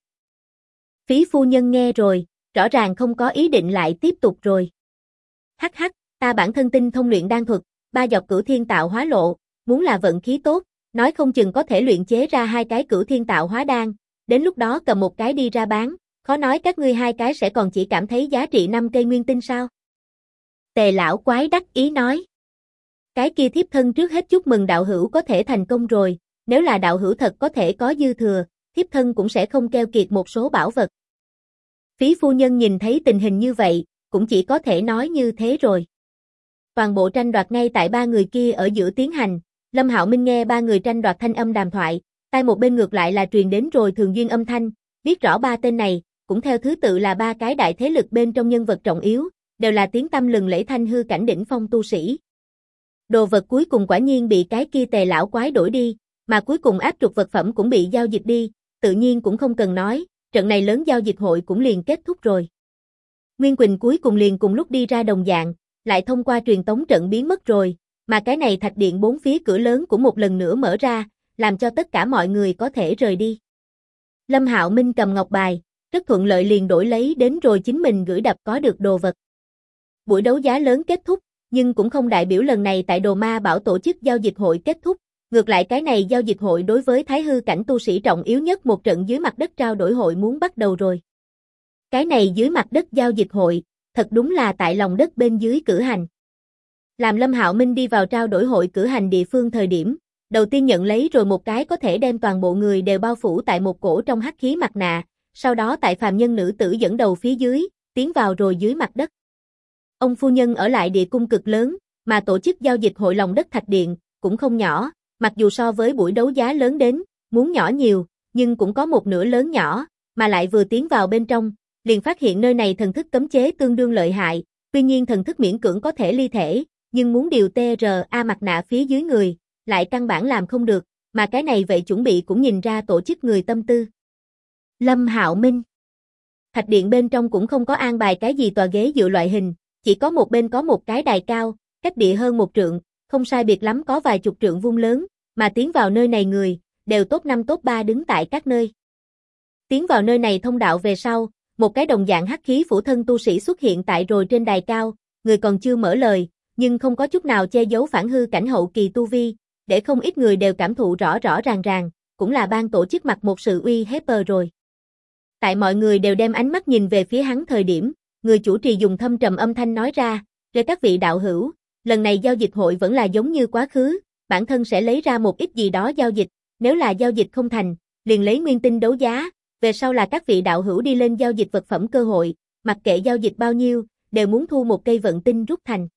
Phí phu nhân nghe rồi, rõ ràng không có ý định lại tiếp tục rồi. Hắc hắc, ta bản thân tinh thông luyện đan thuật, 3 dọc Cửu Thiên Tạo Hóa Lộ, muốn là vận khí tốt, nói không chừng có thể luyện chế ra 2 cái Cửu Thiên Tạo Hóa Đan, đến lúc đó cầm một cái đi ra bán, khó nói các ngươi 2 cái sẽ còn chỉ cảm thấy giá trị 5 cây nguyên tinh sao? Tề lão quái đắc ý nói. Cái kia thiếp thân trước hết chúc mừng đạo hữu có thể thành công rồi, nếu là đạo hữu thật có thể có dư thừa, thiếp thân cũng sẽ không keo kiệt một số bảo vật. Phí phu nhân nhìn thấy tình hình như vậy, cũng chỉ có thể nói như thế rồi. Toàn bộ tranh đoạt ngay tại 3 người kia ở giữa tiến hành, Lâm Hạo Minh nghe 3 người tranh đoạt thanh âm đàm thoại, tai một bên ngược lại là truyền đến rồi thường duyên âm thanh, biết rõ 3 tên này, cũng theo thứ tự là 3 cái đại thế lực bên trong nhân vật trọng yếu, đều là tiếng tăm lừng lẫy thanh hư cảnh đỉnh phong tu sĩ. Đồ vật cuối cùng quả nhiên bị cái kia Tề lão quái đổi đi, mà cuối cùng áp trục vật phẩm cũng bị giao dịch đi, tự nhiên cũng không cần nói, trận này lớn giao dịch hội cũng liền kết thúc rồi. Nguyên Quỳnh cuối cùng liền cùng lúc đi ra đồng dạng, lại thông qua truyền tống trận biến mất rồi, mà cái này thạch điện bốn phía cửa lớn cũng một lần nữa mở ra, làm cho tất cả mọi người có thể rời đi. Lâm Hạo Minh cầm ngọc bài, rất thuận lợi liền đổi lấy đến rồi chính mình gửi đập có được đồ vật. Buổi đấu giá lớn kết thúc, nhưng cũng không đại biểu lần này tại Đồ Ma Bảo tổ chức giao dịch hội kết thúc, ngược lại cái này giao dịch hội đối với thái hư cảnh tu sĩ trọng yếu nhất một trận dưới mặt đất trao đổi hội muốn bắt đầu rồi. Cái này dưới mặt đất giao dịch hội, thật đúng là tại lòng đất bên dưới cử hành. Làm Lâm Hạo Minh đi vào trao đổi hội cử hành địa phương thời điểm, đầu tiên nhận lấy rồi một cái có thể đem toàn bộ người đều bao phủ tại một cổ trong hắc khí mặt nạ, sau đó tại phàm nhân nữ tử dẫn đầu phía dưới, tiến vào rồi dưới mặt đất. Ông phu nhân ở lại địa cung cực lớn, mà tổ chức giao dịch hội lòng đất thạch điện, cũng không nhỏ, mặc dù so với buổi đấu giá lớn đến, muốn nhỏ nhiều, nhưng cũng có một nửa lớn nhỏ, mà lại vừa tiến vào bên trong, liền phát hiện nơi này thần thức cấm chế tương đương lợi hại, tuy nhiên thần thức miễn cưỡng có thể ly thể, nhưng muốn điều TRA mặt nạ phía dưới người, lại căn bản làm không được, mà cái này vậy chuẩn bị cũng nhìn ra tổ chức người tâm tư. Lâm Hạo Minh. Thạch điện bên trong cũng không có an bài cái gì tòa ghế dựa loại hình, chỉ có một bên có một cái đài cao, cách địa hơn một trượng, không sai biệt lắm có vài chục trượng vuông lớn, mà tiến vào nơi này người, đều top 5 top 3 đứng tại các nơi. Tiến vào nơi này thông đạo về sau, một cái đồng dạng hắc khí phủ thân tu sĩ xuất hiện tại rồi trên đài cao, người còn chưa mở lời, nhưng không có chút nào che giấu phản hư cảnh hậu kỳ tu vi, để không ít người đều cảm thụ rõ rõ ràng, cũng là ban tổ chức mặt một sự uy hiếp rồi. Tại mọi người đều đem ánh mắt nhìn về phía hắn thời điểm, người chủ trì dùng thâm trầm âm thanh nói ra, "Để các vị đạo hữu, lần này giao dịch hội vẫn là giống như quá khứ, bản thân sẽ lấy ra một ít gì đó giao dịch, nếu là giao dịch không thành, liền lấy nguyên tinh đấu giá, về sau là các vị đạo hữu đi lên giao dịch vật phẩm cơ hội, mặc kệ giao dịch bao nhiêu, đều muốn thu một cây vận tinh rút thành."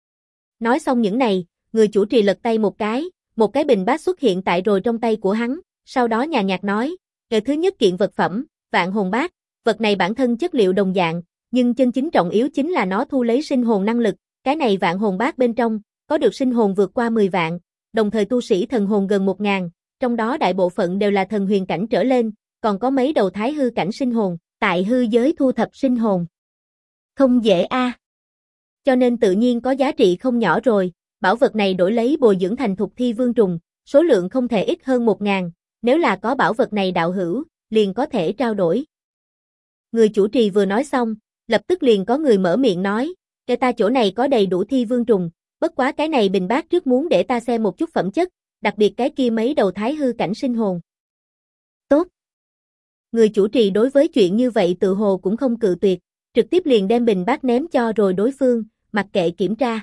Nói xong những này, người chủ trì lật tay một cái bình bát xuất hiện tại rồi trong tay của hắn, sau đó nhàn nhạt nói, "Cái thứ nhất kiện vật phẩm, Vạn Hồn Bát, vật này bản thân chất liệu đồng dạng, nhưng chân chính trọng yếu chính là nó thu lấy sinh hồn năng lực, cái này Vạn Hồn Bát bên trong, có được sinh hồn vượt qua 10 vạn, đồng thời tu sĩ thần hồn gần 1000, trong đó đại bộ phận đều là thần huyền cảnh trở lên, còn có mấy đầu thái hư cảnh sinh hồn, tại hư giới thu thập sinh hồn. Không dễ a. Cho nên tự nhiên có giá trị không nhỏ rồi, bảo vật này đổi lấy bồi dưỡng thành thục thi vương trùng, số lượng không thể ít hơn 1000, nếu là có bảo vật này đạo hữu, liền có thể trao đổi." Người chủ trì vừa nói xong, lập tức liền có người mở miệng nói, "Cái ta chỗ này có đầy đủ thi vương trùng, bất quá cái này bình bát trước muốn để ta xem một chút phẩm chất, đặc biệt cái kia mấy đầu thái hư cảnh sinh hồn." Tốt. Người chủ trì đối với chuyện như vậy tự hồ cũng không cự tuyệt, trực tiếp liền đem bình bát ném cho rồi đối phương, mặc kệ kiểm tra.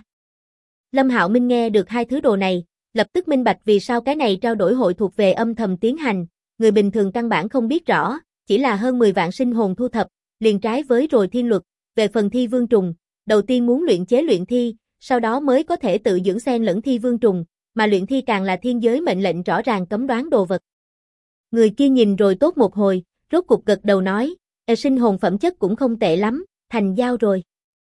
Lâm Hạo Minh nghe được hai thứ đồ này, lập tức minh bạch vì sao cái này trao đổi hội thuộc về âm thầm tiến hành, người bình thường căn bản không biết rõ, chỉ là hơn 10 vạn sinh hồn thu thập, liền trái với rồi thiên luật, về phần thi vương trùng, đầu tiên muốn luyện chế luyện thi, sau đó mới có thể tự dưỡng xen lẫn thi vương trùng, mà luyện thi càng là thiên giới mệnh lệnh rõ ràng cấm đoán đồ vật. Người kia nhìn rồi tốt một hồi, rốt cục gật đầu nói, sinh hồn phẩm chất cũng không tệ lắm, thành giao rồi."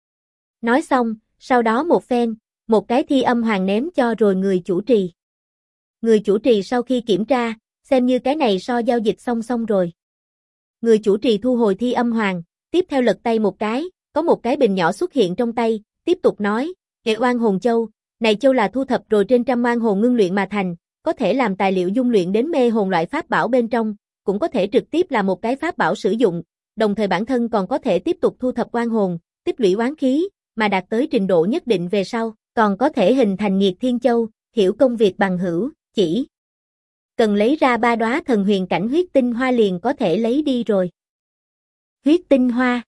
Nói xong, sau đó một cái thi âm hoàng ném cho rồi người chủ trì. Người chủ trì sau khi kiểm tra, xem như cái này so giao dịch xong rồi. Người chủ trì thu hồi thi âm hoàng, tiếp theo lật tay một cái, có một cái bình nhỏ xuất hiện trong tay, tiếp tục nói, "Oan hồn châu, này châu là thu thập rồi trên trăm oan hồn ngưng luyện mà thành, có thể làm tài liệu dung luyện đến mê hồn loại pháp bảo bên trong, cũng có thể trực tiếp là một cái pháp bảo sử dụng, đồng thời bản thân còn có thể tiếp tục thu thập oan hồn, tích lũy oán khí, mà đạt tới trình độ nhất định về sau, còn có thể hình thành nghiệt thiên châu, hiểu công việc bằng hữu, chỉ cần lấy ra 3 đóa thần huyền cảnh huyết tinh hoa liền có thể lấy đi rồi." Huyết tinh hoa.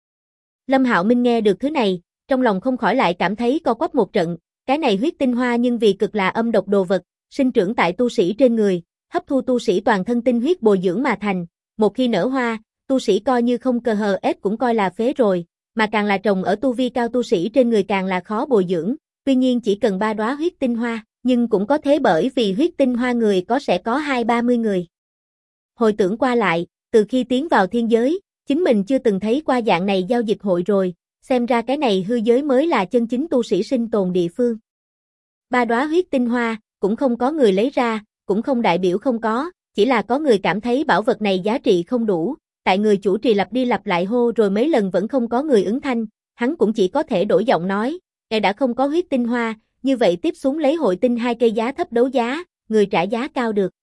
Lâm Hạo Minh nghe được thứ này, trong lòng không khỏi lại cảm thấy co quắp một trận, cái này huyết tinh hoa nhưng vì cực là âm độc đồ vật, sinh trưởng tại tu sĩ trên người, hấp thu tu sĩ toàn thân tinh huyết bồi dưỡng mà thành, một khi nở hoa, tu sĩ coi như không cờ hờ ép cũng coi là phế rồi, mà càng là trồng ở tu vi cao tu sĩ trên người càng là khó bồi dưỡng, tuy nhiên chỉ cần 3 đóa huyết tinh hoa, nhưng cũng có thế bởi vì huyết tinh hoa người sẽ có 20-30 người. Hồi tưởng qua lại, từ khi tiến vào thiên giới, chính mình chưa từng thấy qua dạng này giao dịch hội rồi, xem ra cái này hư giới mới là chân chính tu sĩ sinh tồn địa phương. 3 đóa huyết tinh hoa, cũng không có người lấy ra, cũng không đại biểu không có, chỉ là có người cảm thấy bảo vật này giá trị không đủ, tại người chủ trì lặp đi lặp lại hô rồi mấy lần vẫn không có người ứng thanh, hắn cũng chỉ có thể đổi giọng nói, ngài đã không có huyết tinh hoa, như vậy tiếp xuống lấy hội tinh 2 cây giá thấp đấu giá, người trả giá cao được.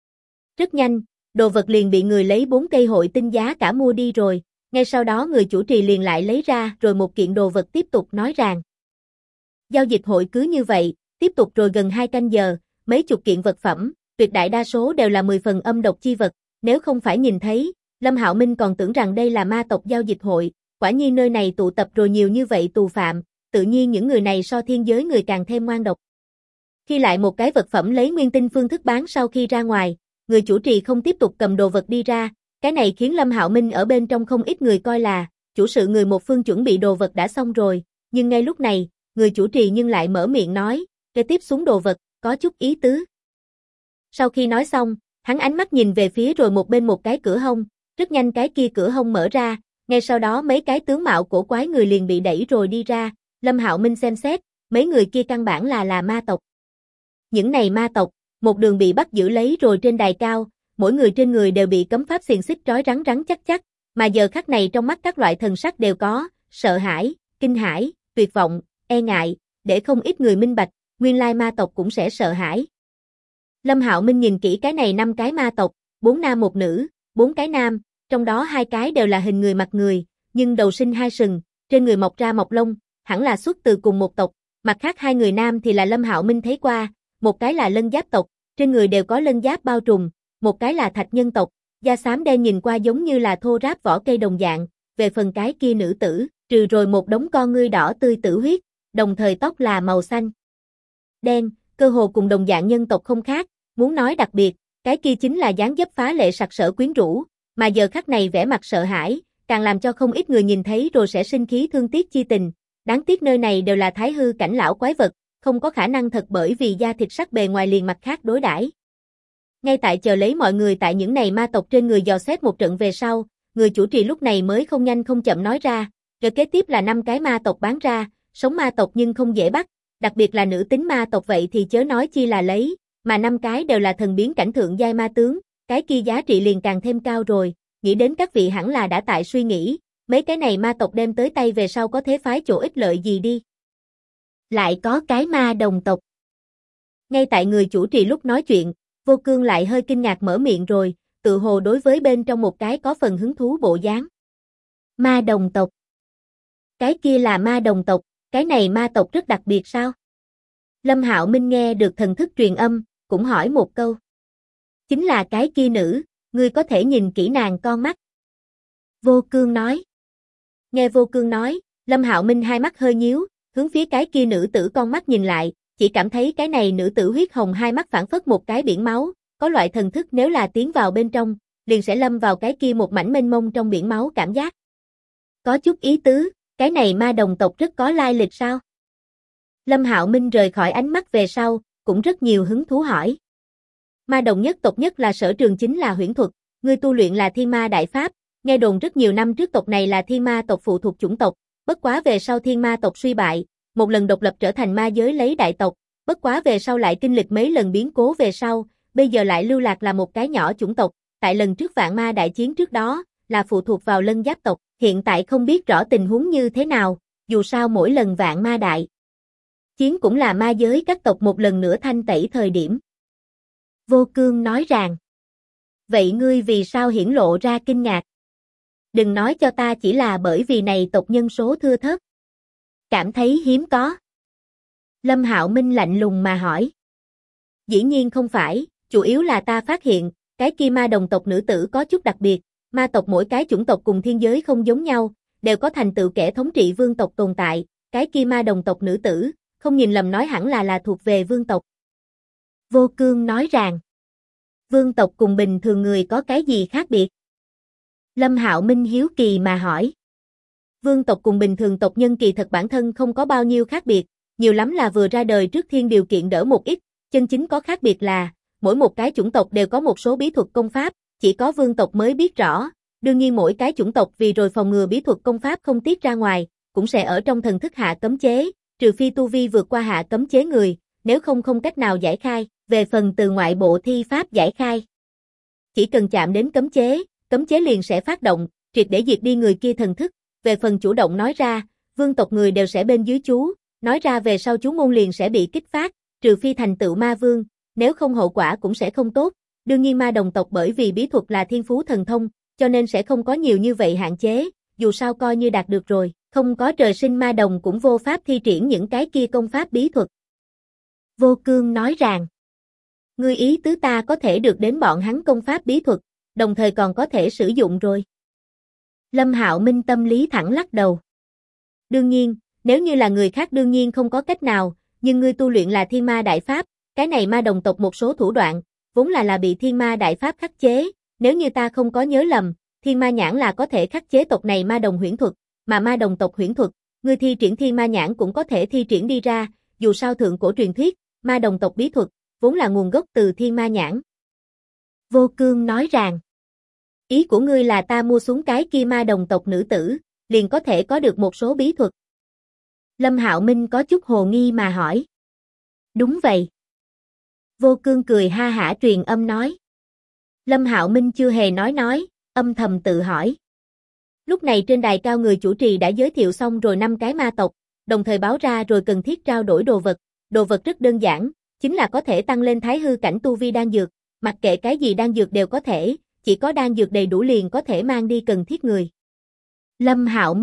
Rất nhanh, đồ vật liền bị người lấy 4 cây hội tinh giá cả mua đi rồi, ngay sau đó người chủ trì liền lại lấy ra rồi một kiện đồ vật tiếp tục nói rằng. Giao dịch hội cứ như vậy, tiếp tục rồi gần 2 canh giờ, mấy chục kiện vật phẩm, tuyệt đại đa số đều là 10 phần âm độc chi vật, nếu không phải nhìn thấy, Lâm Hạo Minh còn tưởng rằng đây là ma tộc giao dịch hội, quả nhiên nơi này tụ tập rồi nhiều như vậy tù phạm, tự nhiên những người này so thiên giới người càng thêm ngoan độc. Khi lại một cái vật phẩm lấy nguyên tinh phương thức bán sau khi ra ngoài, người chủ trì không tiếp tục cầm đồ vật đi ra, cái này khiến Lâm Hạo Minh ở bên trong không ít người coi là, chủ sự người một phương chuẩn bị đồ vật đã xong rồi, nhưng ngay lúc này, người chủ trì nhưng lại mở miệng nói, kế tiếp xuống đồ vật, có chút ý tứ. Sau khi nói xong, hắn ánh mắt nhìn về phía rồi một bên một cái cửa hông, rất nhanh cái kia cửa hông mở ra, ngay sau đó mấy cái tướng mạo cổ quái người liền bị đẩy rồi đi ra, Lâm Hạo Minh xem xét, mấy người kia căn bản là ma tộc. Những này ma tộc, một đường bị bắt giữ lấy rồi trên đài cao, mỗi người trên người đều bị cấm pháp xiềng xích trói rắn rắn chắc chắc, mà giờ khắc này trong mắt các loại thần sắc đều có, sợ hãi, kinh hãi, tuyệt vọng, e ngại, để không ít người minh bạch, nguyên lai ma tộc cũng sẽ sợ hãi. Lâm Hạo Minh nhìn kỹ cái này 5 cái ma tộc, 4 nam 1 nữ, 4 cái nam, trong đó 2 cái đều là hình người mặt người, nhưng đầu sinh 2 sừng, trên người mọc ra mọc lông, hẳn là xuất từ cùng một tộc, mặt khác 2 người nam thì là Lâm Hạo Minh thấy qua, một cái là lân giáp tộc, trên người đều có lân giáp bao trùm, một cái là thạch nhân tộc, da xám đen nhìn qua giống như là thô ráp vỏ cây đồng dạng, về phần cái kia nữ tử, trừ rồi một đống con ngươi đỏ tươi tử huyết, đồng thời tóc là màu xanh đen, cơ hồ cùng đồng dạng nhân tộc không khác, muốn nói đặc biệt, cái kia chính là dáng dấp phá lệ sặc sỡ quyến rũ, mà giờ khắc này vẻ mặt sợ hãi, càng làm cho không ít người nhìn thấy rồi sẽ sinh khí thương tiếc chi tình, đáng tiếc nơi này đều là thái hư cảnh lão quái vật, không có khả năng thật bởi vì da thịt sắc bề ngoài liền mặt khác đối đãi. Ngay tại chờ lấy mọi người tại những này ma tộc trên người dò xét một trận về sau, người chủ trì lúc này mới không nhanh không chậm nói ra, rồi kế tiếp là 5 cái ma tộc bán ra, sống ma tộc nhưng không dễ bắt, đặc biệt là nữ tính ma tộc vậy thì chớ nói chi là lấy, mà 5 cái đều là thần biến cảnh thượng giai ma tướng, cái kia giá trị liền càng thêm cao rồi, nghĩ đến các vị hẳn là đã tại suy nghĩ, mấy cái này ma tộc đem tới tay về sau có thế phái chỗ ích lợi gì đi. Lại có cái ma đồng tộc. Ngay tại người chủ trì lúc nói chuyện, Vô Cương lại hơi kinh ngạc mở miệng rồi, tự hồ đối với bên trong một cái có phần hứng thú bộ dáng. Ma đồng tộc. Cái kia là ma đồng tộc, cái này ma tộc rất đặc biệt sao? Lâm Hạo Minh nghe được thần thức truyền âm, cũng hỏi một câu. Chính là cái kia nữ, ngươi có thể nhìn kỹ nàng con mắt. Vô Cương nói. Nghe Vô Cương nói, Lâm Hạo Minh hai mắt hơi nhíu, hướng phía cái kia nữ tử con mắt nhìn lại, chỉ cảm thấy cái này nữ tử huyết hồng hai mắt phảng phất một cái biển máu, có loại thần thức nếu là tiến vào bên trong, liền sẽ lâm vào cái kia một mảnh mênh mông trong biển máu cảm giác. Có chút ý tứ, cái này ma đồng tộc rất có lai lịch sao? Lâm Hạo Minh rời khỏi ánh mắt về sau, cũng rất nhiều hứng thú hỏi. Ma đồng nhất tộc nhất là sở trường chính là huyễn thuật, ngươi tu luyện là thiên ma đại pháp, nghe đồn rất nhiều năm trước tộc này là thiên ma tộc phụ thuộc chủng tộc, bất quá về sau thiên ma tộc suy bại, một lần độc lập trở thành ma giới lấy đại tộc, bất quá về sau lại kinh lịch mấy lần biến cố về sau, bây giờ lại lưu lạc là một cái nhỏ chủng tộc, tại lần trước vạn ma đại chiến trước đó, là phụ thuộc vào lân giáp tộc, hiện tại không biết rõ tình huống như thế nào, dù sao mỗi lần vạn ma đại chiến cũng là ma giới các tộc một lần nữa thanh tẩy thời điểm. Vô Cương nói rằng, vậy ngươi vì sao hiển lộ ra kinh ngạc? Đừng nói cho ta chỉ là bởi vì này tộc nhân số thưa thớt. Cảm thấy hiếm có. Lâm Hạo Minh lạnh lùng mà hỏi. Dĩ nhiên không phải, chủ yếu là ta phát hiện, cái kia ma đồng tộc nữ tử có chút đặc biệt, ma tộc mỗi cái chủng tộc cùng thiên giới không giống nhau, đều có thành tựu kẻ thống trị vương tộc tồn tại, cái kia ma đồng tộc nữ tử, không nhìn lầm nói hẳn là thuộc về vương tộc. Vô Cương nói rằng, vương tộc cùng bình thường người có cái gì khác biệt? Lâm Hạo Minh hiếu kỳ mà hỏi. Vương tộc cùng bình thường tộc nhân kỳ thật bản thân không có bao nhiêu khác biệt, nhiều lắm là vừa ra đời trước thiên điều kiện đỡ một ít, chân chính có khác biệt là, mỗi một cái chủng tộc đều có một số bí thuật công pháp, chỉ có vương tộc mới biết rõ, đương nhiên mỗi cái chủng tộc vì rồi phòng ngừa bí thuật công pháp không tiết ra ngoài, cũng sẽ ở trong thần thức hạ cấm chế, trừ phi tu vi vượt qua hạ cấm chế người, nếu không không cách nào giải khai. Về phần từ ngoại bộ thi pháp giải khai, chỉ cần chạm đến cấm chế liền sẽ phát động, triệt để diệt đi người kia thần thức. Về phần chủ động nói ra, vương tộc người đều sẽ bên dưới chú, nói ra về sau chú môn liền sẽ bị kích phát, trừ phi thành tựu ma vương, nếu không hậu quả cũng sẽ không tốt. Đương nhiên ma đồng tộc bởi vì bí thuật là thiên phú thần thông, cho nên sẽ không có nhiều như vậy hạn chế, dù sao coi như đạt được rồi, không có trời sinh ma đồng cũng vô pháp thi triển những cái kia công pháp bí thuật. Vô Cương nói rằng, ngươi ý tứ ta có thể được đến bọn hắn công pháp bí thuật, đồng thời còn có thể sử dụng rồi. Lâm Hạo Minh tâm lý thẳng lắc đầu. Đương nhiên, nếu như là người khác đương nhiên không có cách nào, nhưng ngươi tu luyện là thiên ma đại pháp, cái này ma đồng tộc một số thủ đoạn, vốn là bị thiên ma đại pháp khắc chế, nếu như ta không có nhớ lầm, thiên ma nhãn là có thể khắc chế tộc này ma đồng huyễn thuật, mà ma đồng tộc huyễn thuật, ngươi thi triển thiên ma nhãn cũng có thể thi triển đi ra, dù sao thượng cổ truyền thuyết, ma đồng tộc bí thuật, vốn là nguồn gốc từ thiên ma nhãn. Vô Cương nói rằng, ý của ngươi là ta mua xuống cái kia ma đồng tộc nữ tử, liền có thể có được một số bí thuật. Lâm Hạo Minh có chút hồ nghi mà hỏi. Đúng vậy. Vô Cương cười ha hả truyền âm nói. Lâm Hạo Minh chưa hề nói, âm thầm tự hỏi. Lúc này trên đài cao người chủ trì đã giới thiệu xong rồi 5 cái ma tộc, đồng thời báo ra rồi cần thiết trao đổi đồ vật rất đơn giản, chính là có thể tăng lên thái hư cảnh tu vi đan dược, mặc kệ cái gì đan dược đều có thể, chỉ có đan dược đầy đủ liền có thể mang đi cần thiết người. Lâm Hạo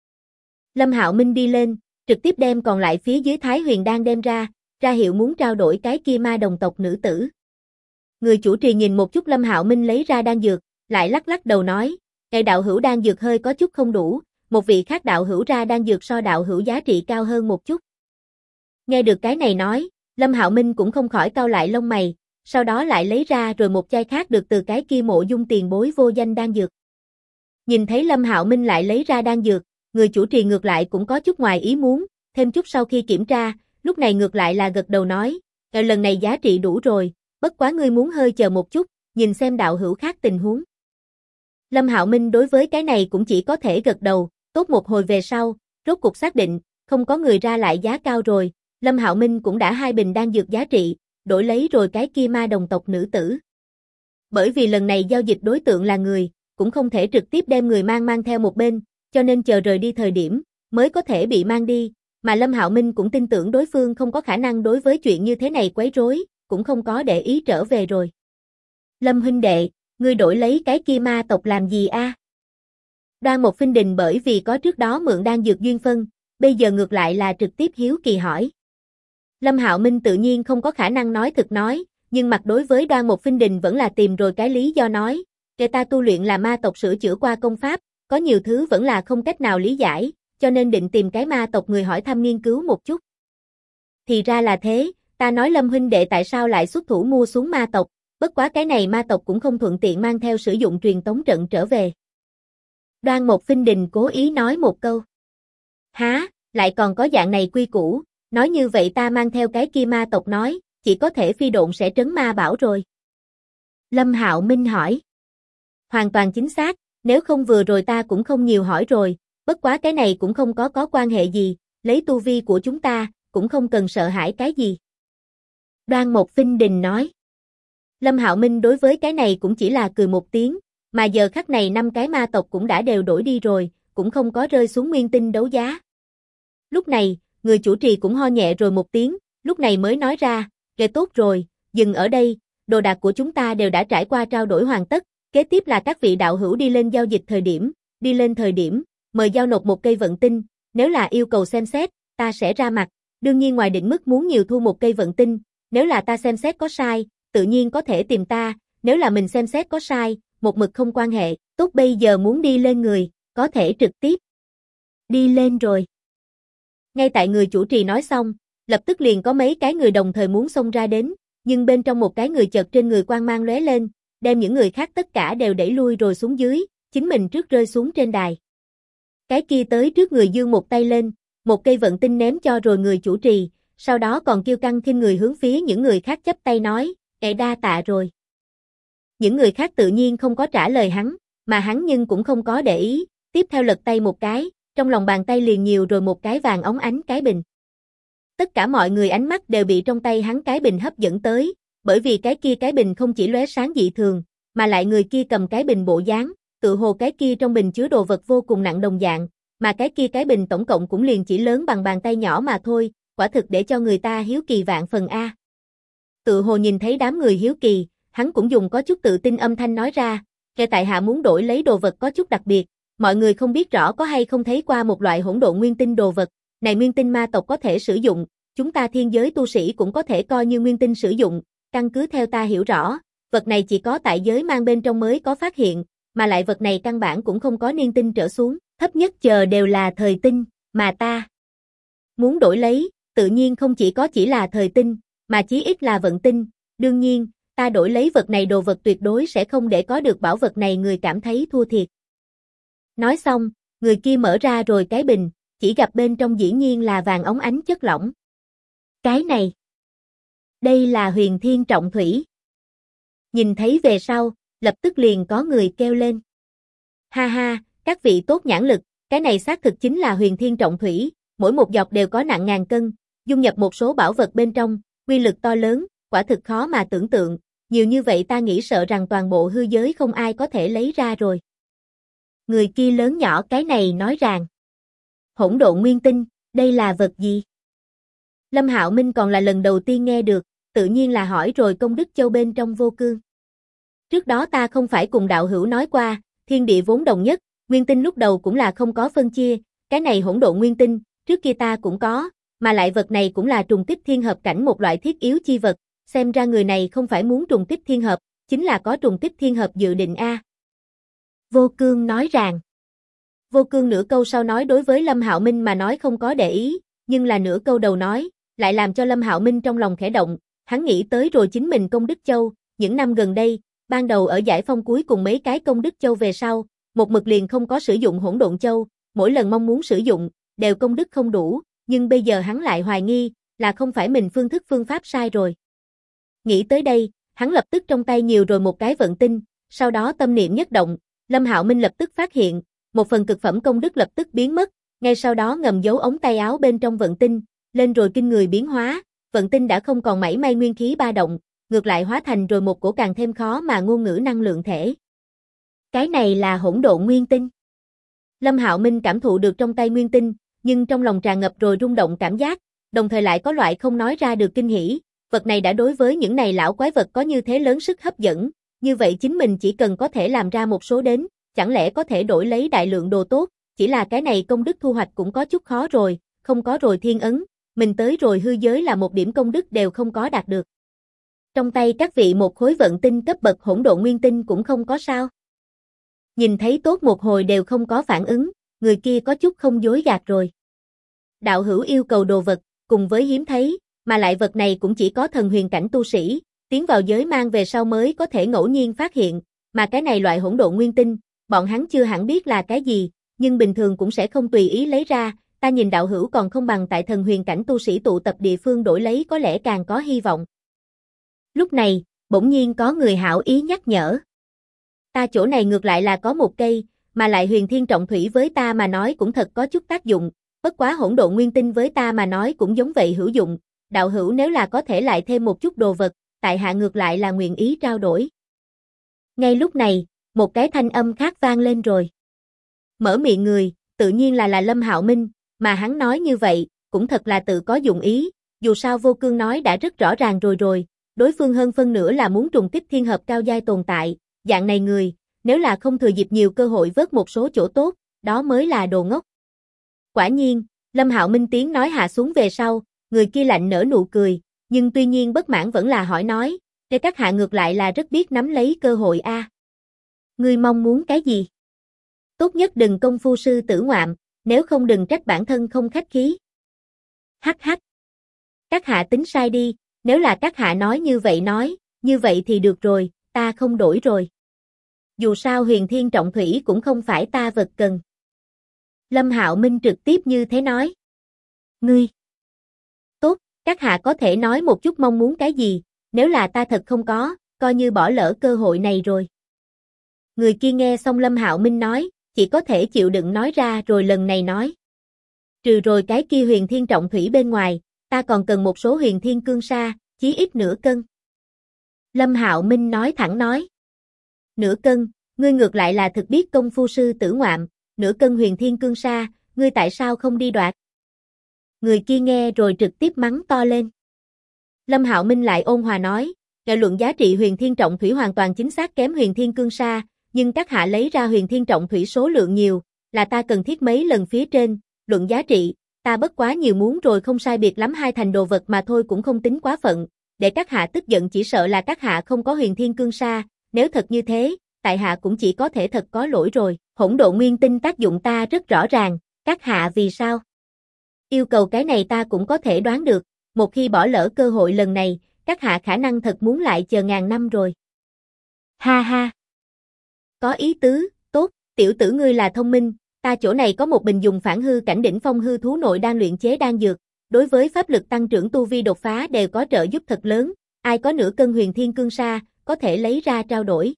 Minh đi lên, trực tiếp đem còn lại phía dưới Thái Huyền đan đem ra hiệu muốn trao đổi cái kia ma đồng tộc nữ tử. Người chủ trì nhìn một chút Lâm Hạo Minh lấy ra đan dược, lại lắc đầu nói, "Ngài đạo hữu đan dược hơi có chút không đủ, một vị khác đạo hữu ra đan dược so đạo hữu giá trị cao hơn một chút." Nghe được cái này nói, Lâm Hạo Minh cũng không khỏi cau lại lông mày, sau đó lại lấy ra rồi một chai khác được từ cái kia Mộ Dung tiền bối vô danh đan dược. Nhìn thấy Lâm Hạo Minh lại lấy ra đan dược, người chủ trì ngược lại cũng có chút ngoài ý muốn, thêm chút sau khi kiểm tra, lúc này ngược lại là gật đầu nói, lần này giá trị đủ rồi, bất quá ngươi muốn hơi chờ một chút, nhìn xem đạo hữu khác tình huống. Lâm Hạo Minh đối với cái này cũng chỉ có thể gật đầu, tốt một hồi về sau, rốt cuộc xác định, không có người ra lại giá cao rồi, Lâm Hạo Minh cũng đã 2 bình đan dược giá trị, đổi lấy rồi cái kia ma đồng tộc nữ tử. Bởi vì lần này giao dịch đối tượng là người, cũng không thể trực tiếp đem người mang theo một bên, cho nên chờ rời đi thời điểm, mới có thể bị mang đi, mà Lâm Hạo Minh cũng tin tưởng đối phương không có khả năng đối với chuyện như thế này quấy rối, cũng không có để ý trở về rồi. Lâm huynh đệ, ngươi đổi lấy cái kia ma tộc làm gì a? Đoan Mộc Phinh Đình bởi vì có trước đó mượn đan dược duyên phân, bây giờ ngược lại là trực tiếp hiếu kỳ hỏi. Lâm Hạo Minh tự nhiên không có khả năng nói thực nói, nhưng mặt đối với Đoan Mộc Phinh Đình vẫn là tìm rồi cái lý do nói, kẻ ta tu luyện là ma tộc sửa chữa qua công pháp, có nhiều thứ vẫn là không cách nào lý giải, cho nên định tìm cái ma tộc người hỏi thăm nghiên cứu một chút. Thì ra là thế, ta nói Lâm huynh đệ tại sao lại xuất thủ mua xuống ma tộc, bất quá cái này ma tộc cũng không thuận tiện mang theo sử dụng truyền tống trận trở về. Đoan Mộc Phinh Đình cố ý nói một câu. Há, lại còn có dạng này quy củ, nói như vậy ta mang theo cái kia ma tộc nói, chỉ có thể phi độn sẽ trấn ma bảo rồi. Lâm Hạo Minh hỏi. Hoàn toàn chính xác, nếu không vừa rồi ta cũng không nhiều hỏi rồi, bất quá cái này cũng không có quan hệ gì, lấy tu vi của chúng ta, cũng không cần sợ hãi cái gì. Đoan Mộc Phinh Đình nói. Lâm Hạo Minh đối với cái này cũng chỉ là cười một tiếng, mà giờ khắc này 5 cái ma tộc cũng đã đều đổi đi rồi, cũng không có rơi xuống nguyên tinh đấu giá. Lúc này, người chủ trì cũng ho nhẹ rồi một tiếng, lúc này mới nói ra, tốt rồi, dừng ở đây, đồ đạc của chúng ta đều đã trải qua trao đổi hoàn tất, kế tiếp là các vị đạo hữu đi lên giao dịch thời điểm, mời giao nộp một cây vận tinh, nếu là yêu cầu xem xét, ta sẽ ra mặt, đương nhiên ngoài định mức muốn nhiều thu một cây vận tinh, nếu là ta xem xét có sai, tự nhiên có thể tìm ta, nếu là mình xem xét có sai, một mực không quan hệ, tốt bây giờ muốn đi lên người, có thể trực tiếp đi lên rồi. Ngay tại người chủ trì nói xong, lập tức liền có mấy cái người đồng thời muốn xông ra đến, nhưng bên trong một cái người chợt trên người quang mang lóe lên, đem những người khác tất cả đều đẩy lui rồi xuống dưới, chính mình trước rơi xuống trên đài. Cái kia tới trước người giương một tay lên, một cây vận tinh ném cho rồi người chủ trì, sau đó còn kiêu căng khinh người hướng phía những người khác chắp tay nói, đa tạ rồi. Những người khác tự nhiên không có trả lời hắn, mà hắn nhưng cũng không có để ý, tiếp theo lật tay một cái, trong lòng bàn tay liền nhiều rồi một cái vàng óng ánh cái bình. Tất cả mọi người ánh mắt đều bị trong tay hắn cái bình hấp dẫn tới, bởi vì cái kia cái bình không chỉ lóe sáng dị thường, mà lại người kia cầm cái bình bộ dáng, tự hồ cái kia trong bình chứa đồ vật vô cùng nặng đồng dạng, mà cái kia cái bình tổng cộng cũng liền chỉ lớn bằng bàn tay nhỏ mà thôi, quả thực để cho người ta hiếu kỳ vạn phần a. Tự hồ nhìn thấy đám người hiếu kỳ, hắn cũng dùng có chút tự tin âm thanh nói ra, "Kẻ tại hạ muốn đổi lấy đồ vật có chút đặc biệt, mọi người không biết rõ có hay không thấy qua một loại hỗn độn nguyên tinh đồ vật, này nguyên tinh ma tộc có thể sử dụng, chúng ta thiên giới tu sĩ cũng có thể coi như nguyên tinh sử dụng, căn cứ theo ta hiểu rõ, vật này chỉ có tại giới mang bên trong mới có phát hiện, mà lại vật này căn bản cũng không có niên tinh trở xuống, thấp nhất chờ đều là thời tinh, mà ta muốn đổi lấy, tự nhiên không chỉ là thời tinh, mà chí ít là vận tinh, đương nhiên, ta đổi lấy vật này đồ vật tuyệt đối sẽ không để có được bảo vật này người cảm thấy thua thiệt." Nói xong, người kia mở ra rồi cái bình, chỉ gặp bên trong dĩ nhiên là vàng óng ánh chất lỏng. Cái này, đây là huyền thiên trọng thủy. Nhìn thấy về sau, lập tức liền có người kêu lên. Ha ha, các vị tốt nhãn lực, cái này xác thực chính là huyền thiên trọng thủy, mỗi một giọt đều có nặng ngàn cân, dung nhập một số bảo vật bên trong, uy lực to lớn, quả thực khó mà tưởng tượng, nhiều như vậy ta nghĩ sợ rằng toàn bộ hư giới không ai có thể lấy ra rồi. Người kia lớn nhỏ cái này nói rằng, hỗn độn nguyên tinh, đây là vật gì? Lâm Hạo Minh còn là lần đầu tiên nghe được, tự nhiên là hỏi rồi Công Đức Châu bên trong Vô Cương. Trước đó ta không phải cùng đạo hữu nói qua, thiên địa vốn đồng nhất, nguyên tinh lúc đầu cũng là không có phân chia, cái này hỗn độn nguyên tinh, trước kia ta cũng có, mà lại vật này cũng là trùng kích thiên hợp cảnh một loại thiết yếu chi vật, xem ra người này không phải muốn trùng kích thiên hợp, chính là có trùng kích thiên hợp dự định a. Vô Cương nói rằng. Vô Cương nửa câu sau nói đối với Lâm Hạo Minh mà nói không có để ý, nhưng là nửa câu đầu nói, lại làm cho Lâm Hạo Minh trong lòng khẽ động, hắn nghĩ tới rồi chính mình Công Đức Châu, những năm gần đây, ban đầu ở giải phong cuối cùng mấy cái Công Đức Châu về sau, một mực liền không có sử dụng Hỗn Độn Châu, mỗi lần mong muốn sử dụng, đều công đức không đủ, nhưng bây giờ hắn lại hoài nghi, là không phải mình phương pháp sai rồi. Nghĩ tới đây, hắn lập tức trong tay nhiều rồi một cái vận tinh, sau đó tâm niệm nhất động, Lâm Hạo Minh lập tức phát hiện, một phần cực phẩm công đức lập tức biến mất, ngay sau đó ngầm giấu ống tay áo bên trong vận tinh, lên rồi kinh người biến hóa, vận tinh đã không còn mảy may nguyên khí ba động, ngược lại hóa thành rồi một cổ càng thêm khó mà ngôn ngữ năng lượng thể. Cái này là hỗn độn nguyên tinh. Lâm Hạo Minh cảm thụ được trong tay nguyên tinh, nhưng trong lòng tràn ngập rồi rung động cảm giác, đồng thời lại có loại không nói ra được kinh hỉ, vật này đã đối với những này lão quái vật có như thế lớn sức hấp dẫn, như vậy chính mình chỉ cần có thể làm ra một số đến, chẳng lẽ có thể đổi lấy đại lượng đồ tốt, chỉ là cái này công đức thu hoạch cũng có chút khó rồi, không có rồi thiên ấn, mình tới rồi hư giới là một điểm công đức đều không có đạt được. Trong tay các vị một khối vận tinh cấp bậc hỗn độn nguyên tinh cũng không có sao. Nhìn thấy tốt một hồi đều không có phản ứng, người kia có chút không dối gạt rồi. Đạo hữu yêu cầu đồ vật, cùng với hiếm thấy, mà lại vật này cũng chỉ có thần huyền cảnh tu sĩ, tiến vào giới mang về sau mới có thể ngẫu nhiên phát hiện, mà cái này loại hỗn độn nguyên tinh, bọn hắn chưa hẳn biết là cái gì, nhưng bình thường cũng sẽ không tùy ý lấy ra, ta nhìn đạo hữu còn không bằng tại thần huyền cảnh tu sĩ tụ tập địa phương đổi lấy có lẽ càng có hy vọng. Lúc này, bỗng nhiên có người hảo ý nhắc nhở. Ta chỗ này ngược lại là có một cây, mà lại huyền thiên trọng thủy với ta mà nói cũng thật có chút tác dụng, bất quá hỗn độn nguyên tinh với ta mà nói cũng giống vậy hữu dụng, đạo hữu nếu là có thể lại thêm một chút đồ vật, tại hạ ngược lại là nguyện ý trao đổi. Ngay lúc này, một cái thanh âm khác vang lên rồi. Mở miệng người, tự nhiên là Lâm Hạo Minh, mà hắn nói như vậy, cũng thật là tự có dụng ý, dù sao Vô Cương nói đã rất rõ ràng rồi, đối phương hơn phân nửa là muốn trùng kích thiên hợp cao giai tồn tại, dạng này người, nếu là không thừa dịp nhiều cơ hội vớt một số chỗ tốt, đó mới là đồ ngốc. Quả nhiên, Lâm Hạo Minh tiếng nói hạ xuống về sau, người kia lạnh nở nụ cười, nhưng tuy nhiên bất mãn vẫn là hỏi nói, để các hạ ngược lại là rất biết nắm lấy cơ hội a. Ngươi mong muốn cái gì? Tốt nhất đừng công phu sư tử ngoạm, nếu không đừng trách bản thân không khách khí. Hắc hắc. Các hạ tính sai đi, nếu là các hạ nói, như vậy thì được rồi, ta không đổi rồi. Dù sao huyền thiên trọng thủy cũng không phải ta vật cần. Lâm Hạo Minh trực tiếp như thế nói. Ngươi. Tốt, các hạ có thể nói một chút mong muốn cái gì, nếu là ta thật không có, coi như bỏ lỡ cơ hội này rồi. Người kia nghe xong Lâm Hạo Minh nói, chỉ có thể chịu đựng nói ra rồi lần này nói. Trừ rồi cái kia huyền thiên trọng thủy bên ngoài, ta còn cần một số huyền thiên cương sa, chí ít nửa cân. Lâm Hạo Minh nói thẳng nói. Nửa cân, ngươi ngược lại là thực biết công phu sư tử ngoạm, nửa cân huyền thiên cương sa, ngươi tại sao không đi đoạt? Người kia nghe rồi trực tiếp mắng to lên. Lâm Hạo Minh lại ôn hòa nói, ngài luận giá trị huyền thiên trọng thủy hoàn toàn chính xác kém huyền thiên cương sa, nhưng các hạ lấy ra huyền thiên trọng thủy số lượng nhiều, là ta cần thiết mấy lần phía trên, luận giá trị, ta bất quá nhiều muốn rồi không sai biệt lắm hai thành đồ vật mà thôi cũng không tính quá phận, để các hạ tức giận chỉ sợ là các hạ không có huyền thiên cương sa, nếu thật như thế, tại hạ cũng chỉ có thể thật có lỗi rồi, hỗn độn nguyên tinh tác dụng ta rất rõ ràng, các hạ vì sao? Yêu cầu cái này ta cũng có thể đoán được, một khi bỏ lỡ cơ hội lần này, các hạ khả năng thật muốn lại chờ ngàn năm rồi. Ha ha. Có ý tứ, tốt, tiểu tử ngươi là thông minh, ta chỗ này có một bình dùng phản hư cảnh đỉnh phong hư thú nội đang luyện chế đan dược, đối với pháp lực tăng trưởng tu vi đột phá đều có trợ giúp thật lớn, ai có nửa cân huyền thiên cương sa, có thể lấy ra trao đổi.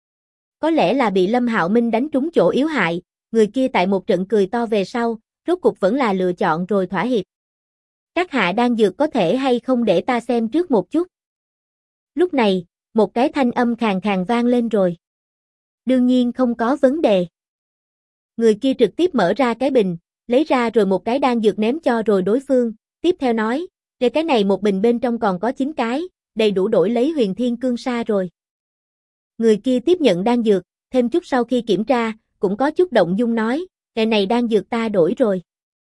Có lẽ là bị Lâm Hạo Minh đánh trúng chỗ yếu hại, người kia tại một trận cười to về sau, rốt cục vẫn là lựa chọn rồi thỏa hiệp. Các hạ đan dược có thể hay không để ta xem trước một chút. Lúc này, một cái thanh âm khàn khàn vang lên rồi. Đương nhiên không có vấn đề. Người kia trực tiếp mở ra cái bình, lấy ra rồi một cái đan dược ném cho rồi đối phương, tiếp theo nói, để cái này một bình bên trong còn có 9 cái, đầy đủ đổi lấy huyền thiên cương sa rồi. Người kia tiếp nhận đan dược, thêm chút sau khi kiểm tra, cũng có chút động dung nói, cái này đan dược ta đổi rồi.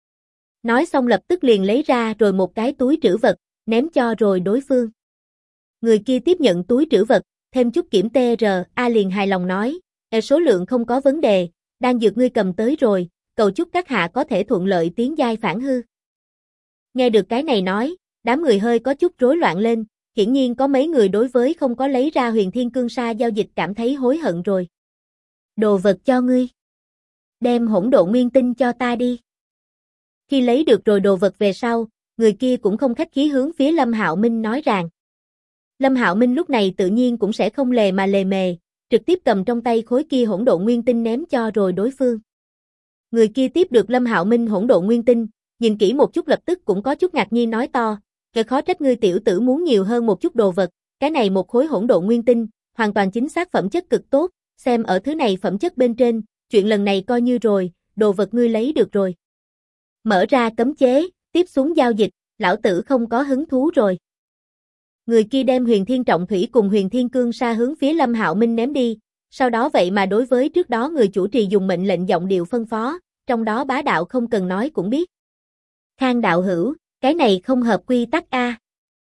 Nói xong lập tức liền lấy ra rồi một cái túi trữ vật, ném cho rồi đối phương. Người kia tiếp nhận túi trữ vật, thêm chút kiểm TRA liền hài lòng nói, số lượng không có vấn đề, đan dược ngươi cầm tới rồi, cầu chúc các hạ có thể thuận lợi tiến giai phản hư. Nghe được cái này nói, đám người hơi có chút rối loạn lên, hiển nhiên có mấy người đối với không có lấy ra huyền thiên cương sa giao dịch cảm thấy hối hận rồi. Đồ vật cho ngươi. Đem hỗn độn nguyên tinh cho ta đi. Khi lấy được rồi đồ vật về sau, người kia cũng không khách khí hướng phía Lâm Hạo Minh nói rằng. Lâm Hạo Minh lúc này tự nhiên cũng sẽ không lề mà lề mề, trực tiếp cầm trong tay khối kia hỗn độn nguyên tinh ném cho rồi đối phương. Người kia tiếp được Lâm Hạo Minh hỗn độn nguyên tinh, nhìn kỹ một chút lập tức cũng có chút ngạc nhiên nói to, "Kẻ khó trách ngươi tiểu tử muốn nhiều hơn một chút đồ vật, cái này một khối hỗn độn nguyên tinh, hoàn toàn chính xác phẩm chất cực tốt, xem ở thứ này phẩm chất bên trên, chuyện lần này coi như rồi, đồ vật ngươi lấy được rồi. Mở ra cấm chế, tiếp xuống giao dịch, lão tử không có hứng thú rồi." Người kia đem huyền thiên trọng thủy cùng huyền thiên cương sa hướng phía Lâm Hạo Minh ném đi, sau đó vậy mà đối với trước đó người chủ trì dùng mệnh lệnh giọng điệu phân phó, trong đó bá đạo không cần nói cũng biết. Khang đạo hữu, cái này không hợp quy tắc a.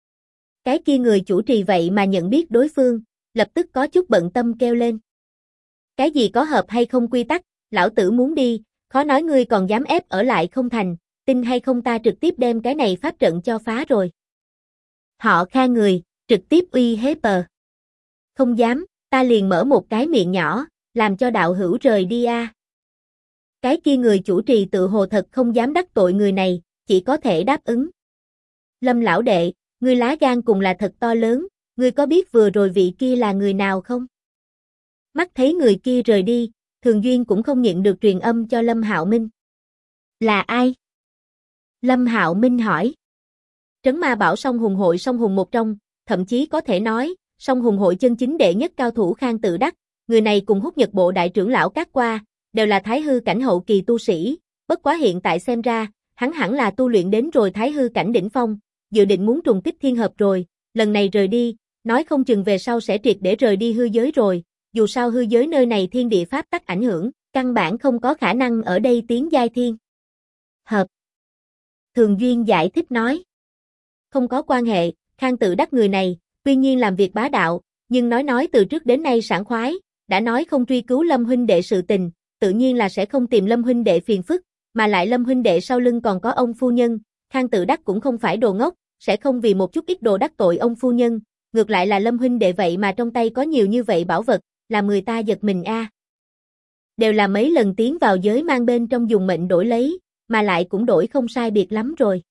Cái kia người chủ trì vậy mà nhận biết đối phương, lập tức có chút bận tâm kêu lên. Cái gì có hợp hay không quy tắc, lão tử muốn đi, khó nói ngươi còn dám ép ở lại không thành, tin hay không ta trực tiếp đem cái này pháp trận cho phá rồi. Họ Khang người, trực tiếp uy hiếp bờ. Không dám, ta liền mở một cái miệng nhỏ, làm cho đạo hữu rời đi a. Cái kia người chủ trì tự hồ thật không dám đắc tội người này, chỉ có thể đáp ứng. Lâm lão đệ, ngươi lá gan cùng là thật to lớn, ngươi có biết vừa rồi vị kia là người nào không? Mắt thấy người kia rời đi, Thường Duyên cũng không nhịn được truyền âm cho Lâm Hạo Minh. Là ai? Lâm Hạo Minh hỏi. Trấn Ma Bảo Song Hùng hội Song Hùng một trong, thậm chí có thể nói, Song Hùng hội chân chính đệ nhất cao thủ Khang Tự Đắc, người này cùng Húc Nhật Bộ đại trưởng lão Cát Qua, đều là Thái hư cảnh hậu kỳ tu sĩ, bất quá hiện tại xem ra, hắn hẳn là tu luyện đến rồi Thái hư cảnh đỉnh phong, dự định muốn trùng kích thiên hợp rồi, lần này rời đi, nói không chừng về sau sẽ triệt để rời đi hư giới rồi, dù sao hư giới nơi này thiên địa pháp tắc ảnh hưởng, căn bản không có khả năng ở đây tiến giai thiên hợp. Thường Duyên giải thích nói. Không có quan hệ, Khang Tự Đắc người này, tuy nhiên làm việc bá đạo, nhưng nói từ trước đến nay sảng khoái, đã nói không truy cứu Lâm huynh đệ sự tình, tự nhiên là sẽ không tìm Lâm huynh đệ phiền phức, mà lại Lâm huynh đệ sau lưng còn có ông phu nhân, Khang Tự Đắc cũng không phải đồ ngốc, sẽ không vì một chút ít đồ đắc tội ông phu nhân, ngược lại là Lâm huynh đệ vậy mà trong tay có nhiều như vậy bảo vật, làm người ta giật mình a. Đều là mấy lần tiến vào giới mang bên trong dùng mệnh đổi lấy, mà lại cũng đổi không sai biệt lắm rồi.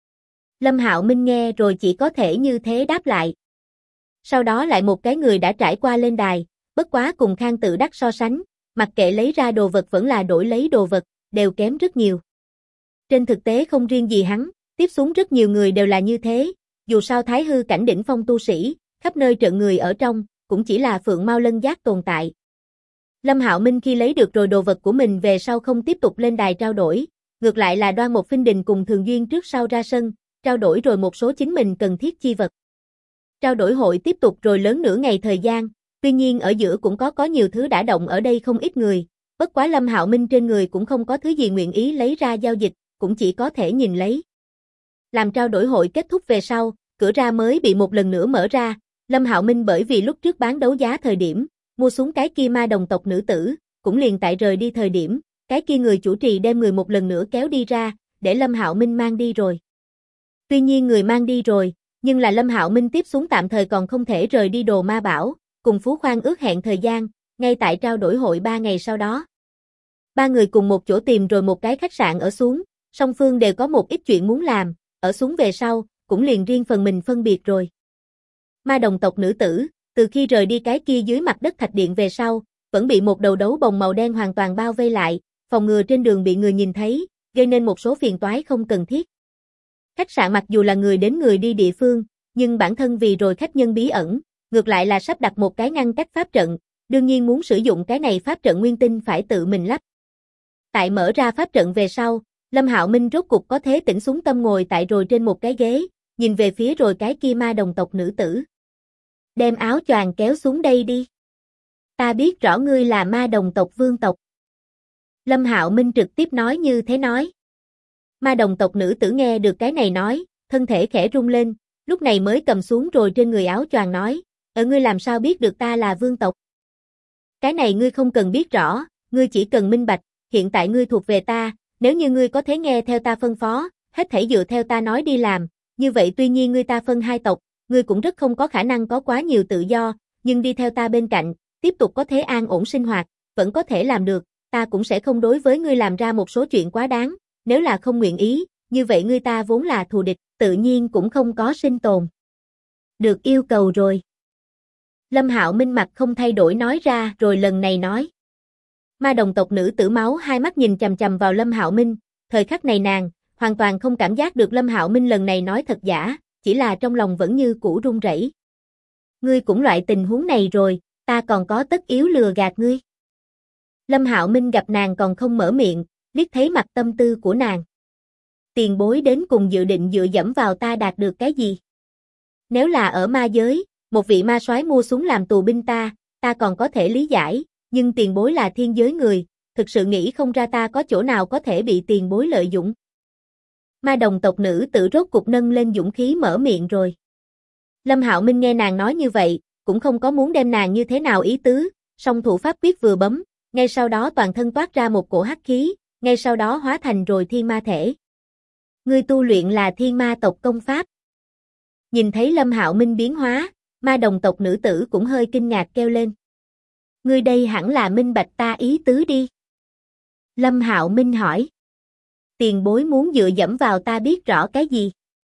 Lâm Hạo Minh nghe rồi chỉ có thể như thế đáp lại. Sau đó lại một cái người đã trải qua lên đài, bất quá cùng Khang Tự Đắc so sánh, mặc kệ lấy ra đồ vật vẫn là đổi lấy đồ vật, đều kém rất nhiều. Trên thực tế không riêng gì hắn, Tiếp xuống rất nhiều người đều là như thế, dù sao Thái hư cảnh đỉnh phong tu sĩ, khắp nơi trận người ở trong, cũng chỉ là Phượng Mao Lân Giác tồn tại. Lâm Hạo Minh khi lấy được rồi đồ vật của mình về sau không tiếp tục lên đài trao đổi, ngược lại là Đoan Một Phinh Đình cùng Thường Duyên trước sau ra sân, trao đổi rồi một số chính mình cần thiết chi vật. Trao đổi hội tiếp tục rồi lớn nửa ngày thời gian, tuy nhiên ở giữa cũng có nhiều thứ đã động ở đây không ít người, bất quá Lâm Hạo Minh trên người cũng không có thứ gì nguyện ý lấy ra giao dịch, cũng chỉ có thể nhìn lấy. Làm trao đổi hội kết thúc về sau, cửa ra mới bị một lần nữa mở ra, Lâm Hạo Minh bởi vì lúc trước bán đấu giá thời điểm, mua xuống cái kia ma đồng tộc nữ tử, cũng liền tại rời đi thời điểm, cái kia người chủ trì đem người một lần nữa kéo đi ra, để Lâm Hạo Minh mang đi rồi. Tuy nhiên người mang đi rồi, nhưng là Lâm Hạo Minh tiếp xuống tạm thời còn không thể rời đi Đồ Ma Bảo, cùng Phú Khoan ước hẹn thời gian, ngay tại trao đổi hội 3 ngày sau đó. Ba người cùng một chỗ tìm rồi một cái khách sạn ở xuống, song phương đều có một ít chuyện muốn làm, ở xuống về sau, cũng liền riêng phần mình phân biệt rồi. Ma đồng tộc nữ tử, từ khi rời đi cái kia dưới mặt đất thạch điện về sau, vẫn bị một đầu đấu bồng màu đen hoàn toàn bao vây lại, phòng ngừa trên đường bị người nhìn thấy, gây nên một số phiền toái không cần thiết. Khách sạn mặc dù là người đến người đi địa phương, nhưng bản thân vì rồi khách nhân bí ẩn, ngược lại là sắp đặt một cái ngăn cách pháp trận, đương nhiên muốn sử dụng cái này pháp trận nguyên tinh phải tự mình lắp. Tại mở ra pháp trận về sau, Lâm Hạo Minh rốt cục có thế tĩnh xuống tâm ngồi tại rồi trên một cái ghế, nhìn về phía rồi cái kia ma đồng tộc nữ tử. Đem áo choàng kéo xuống đây đi. Ta biết rõ ngươi là ma đồng tộc vương tộc. Lâm Hạo Minh trực tiếp nói như thế nói. Ma đồng tộc nữ tử nghe được cái này nói, thân thể khẽ rung lên, lúc này mới cầm xuống rồi trên người áo choàng nói, ngươi làm sao biết được ta là vương tộc? Cái này ngươi không cần biết rõ, ngươi chỉ cần minh bạch, hiện tại ngươi thuộc về ta, nếu như ngươi có thể nghe theo ta phân phó, hết thảy dựa theo ta nói đi làm, như vậy tuy nhiên ngươi ta phân hai tộc, ngươi cũng rất không có khả năng có quá nhiều tự do, nhưng đi theo ta bên cạnh, tiếp tục có thể an ổn sinh hoạt, vẫn có thể làm được, ta cũng sẽ không đối với ngươi làm ra một số chuyện quá đáng, nếu là không nguyện ý, như vậy ngươi ta vốn là thù địch, tự nhiên cũng không có sinh tồn. Được yêu cầu rồi. Lâm Hạo Minh mặt không thay đổi nói ra rồi lần này nói. Ma đồng tộc nữ tử máu hai mắt nhìn chằm chằm vào Lâm Hạo Minh, thời khắc này nàng, hoàn toàn không cảm giác được Lâm Hạo Minh lần này nói thật giả, chỉ là trong lòng vẫn như cũ run rẩy. Ngươi cũng loại tình huống này rồi, ta còn có tất yếu lừa gạt ngươi. Lâm Hạo Minh gặp nàng còn không mở miệng, liếc thấy mặt tâm tư của nàng. Tiền bối đến cùng dự định dựa dẫm vào ta đạt được cái gì? Nếu là ở ma giới, một vị ma soái mua súng làm tù binh ta còn có thể lý giải, nhưng tiền bối là thiên giới người, thực sự nghĩ không ra ta có chỗ nào có thể bị tiền bối lợi dụng. Ma đồng tộc nữ tự rốt cục nâng lên dũng khí mở miệng rồi. Lâm Hạo Minh nghe nàng nói như vậy, cũng không có muốn đem nàng như thế nào ý tứ, song thủ pháp quyết vừa bấm, ngay sau đó toàn thân toát ra một cổ hắc khí, ngay sau đó hóa thành rồi thiên ma thể. Ngươi tu luyện là thiên ma tộc công pháp. Nhìn thấy Lâm Hạo Minh biến hóa, ma đồng tộc nữ tử cũng hơi kinh ngạc kêu lên. Ngươi đây hẳn là minh bạch ta ý tứ đi. Lâm Hạo Minh hỏi. Tiền bối muốn dựa dẫm vào ta biết rõ cái gì?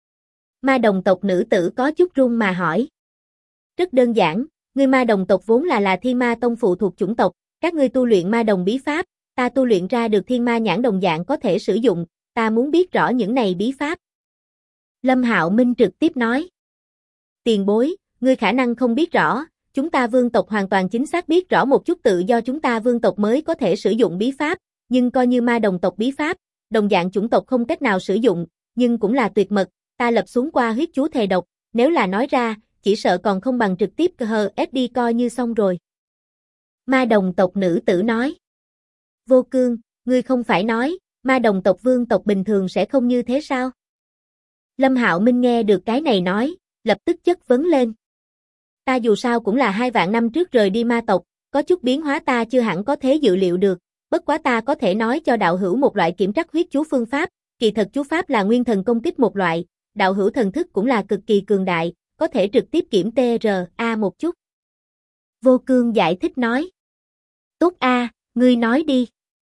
Ma đồng tộc nữ tử có chút run mà hỏi. Rất đơn giản, ngươi ma đồng tộc vốn là thiên ma tông phụ thuộc chủng tộc, các ngươi tu luyện ma đồng bí pháp, ta tu luyện ra được thiên ma nhãn đồng dạng có thể sử dụng, ta muốn biết rõ những này bí pháp. Lâm Hạo Minh trực tiếp nói. Tiền bối, ngươi khả năng không biết rõ, chúng ta vương tộc hoàn toàn chính xác biết rõ một chút tự do chúng ta vương tộc mới có thể sử dụng bí pháp, nhưng coi như ma đồng tộc bí pháp, đồng dạng chủng tộc không cách nào sử dụng, nhưng cũng là tuyệt mật, ta lập xuống qua huyết chú thề độc, nếu là nói ra, chỉ sợ còn không bằng trực tiếp SD coi như xong rồi. Ma đồng tộc nữ tử nói. Vô Cương, ngươi không phải nói, ma đồng tộc vương tộc bình thường sẽ không như thế sao? Lâm Hạo Minh nghe được cái này nói, lập tức chất vấn lên. Ta dù sao cũng là 2 vạn năm trước rời đi ma tộc, có chút biến hóa ta chưa hẳn có thể dự liệu được, bất quá ta có thể nói cho đạo hữu một loại kiểm trắc huyết chú phương pháp, kỳ thật chú pháp là nguyên thần công kích một loại, đạo hữu thần thức cũng là cực kỳ cường đại, có thể trực tiếp kiểm TRA một chút. Vô Cương giải thích nói. Tốt a, ngươi nói đi.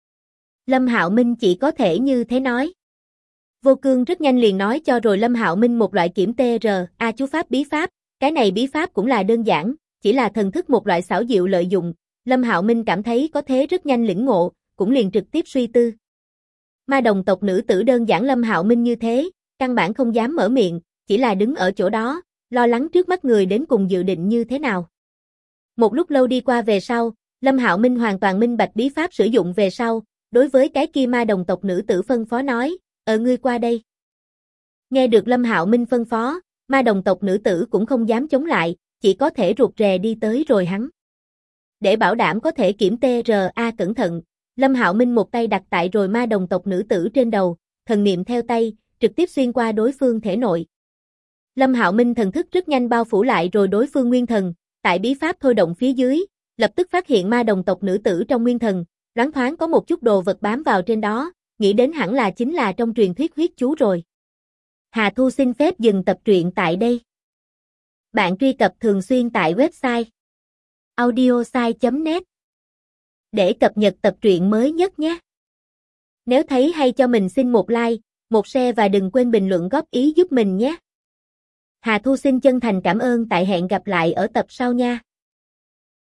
Lâm Hạo Minh chỉ có thể như thế nói. Vô Cương rất nhanh liền nói cho rồi Lâm Hạo Minh một loại kiểm TRA chú pháp bí pháp, cái này bí pháp cũng là đơn giản, chỉ là thần thức một loại xảo diệu lợi dụng, Lâm Hạo Minh cảm thấy có thế rất nhanh lĩnh ngộ, cũng liền trực tiếp suy tư. Ma đồng tộc nữ tử đơn giản Lâm Hạo Minh như thế, căn bản không dám mở miệng, chỉ là đứng ở chỗ đó, lo lắng trước mắt người đến cùng dự định như thế nào. Một lúc lâu đi qua về sau, Lâm Hạo Minh hoàn toàn minh bạch bí pháp sử dụng về sau, đối với cái kia ma đồng tộc nữ tử phân phó nói, ngươi qua đây. Nghe được Lâm Hạo Minh phân phó, ma đồng tộc nữ tử cũng không dám chống lại, chỉ có thể rụt rè đi tới rồi hắn. Để bảo đảm có thể kiểm TRA cẩn thận, Lâm Hạo Minh một tay đặt tại rồi ma đồng tộc nữ tử trên đầu, thần niệm theo tay, trực tiếp xuyên qua đối phương thể nội. Lâm Hạo Minh thần thức rất nhanh bao phủ lại rồi đối phương nguyên thần, tại bí pháp thôi động phía dưới, lập tức phát hiện ma đồng tộc nữ tử trong nguyên thần, loáng thoáng có một chút đồ vật bám vào trên đó, nghĩ đến hẳn là chính là trong truyền thuyết huyết chú rồi. Hà Thu xin phép dừng tập truyện tại đây. Bạn truy cập thường xuyên tại website audiosai.net để cập nhật tập truyện mới nhất nhé. Nếu thấy hay cho mình xin một like, một share và đừng quên bình luận góp ý giúp mình nhé. Hà Thu xin chân thành cảm ơn, tại hẹn gặp lại ở tập sau nha.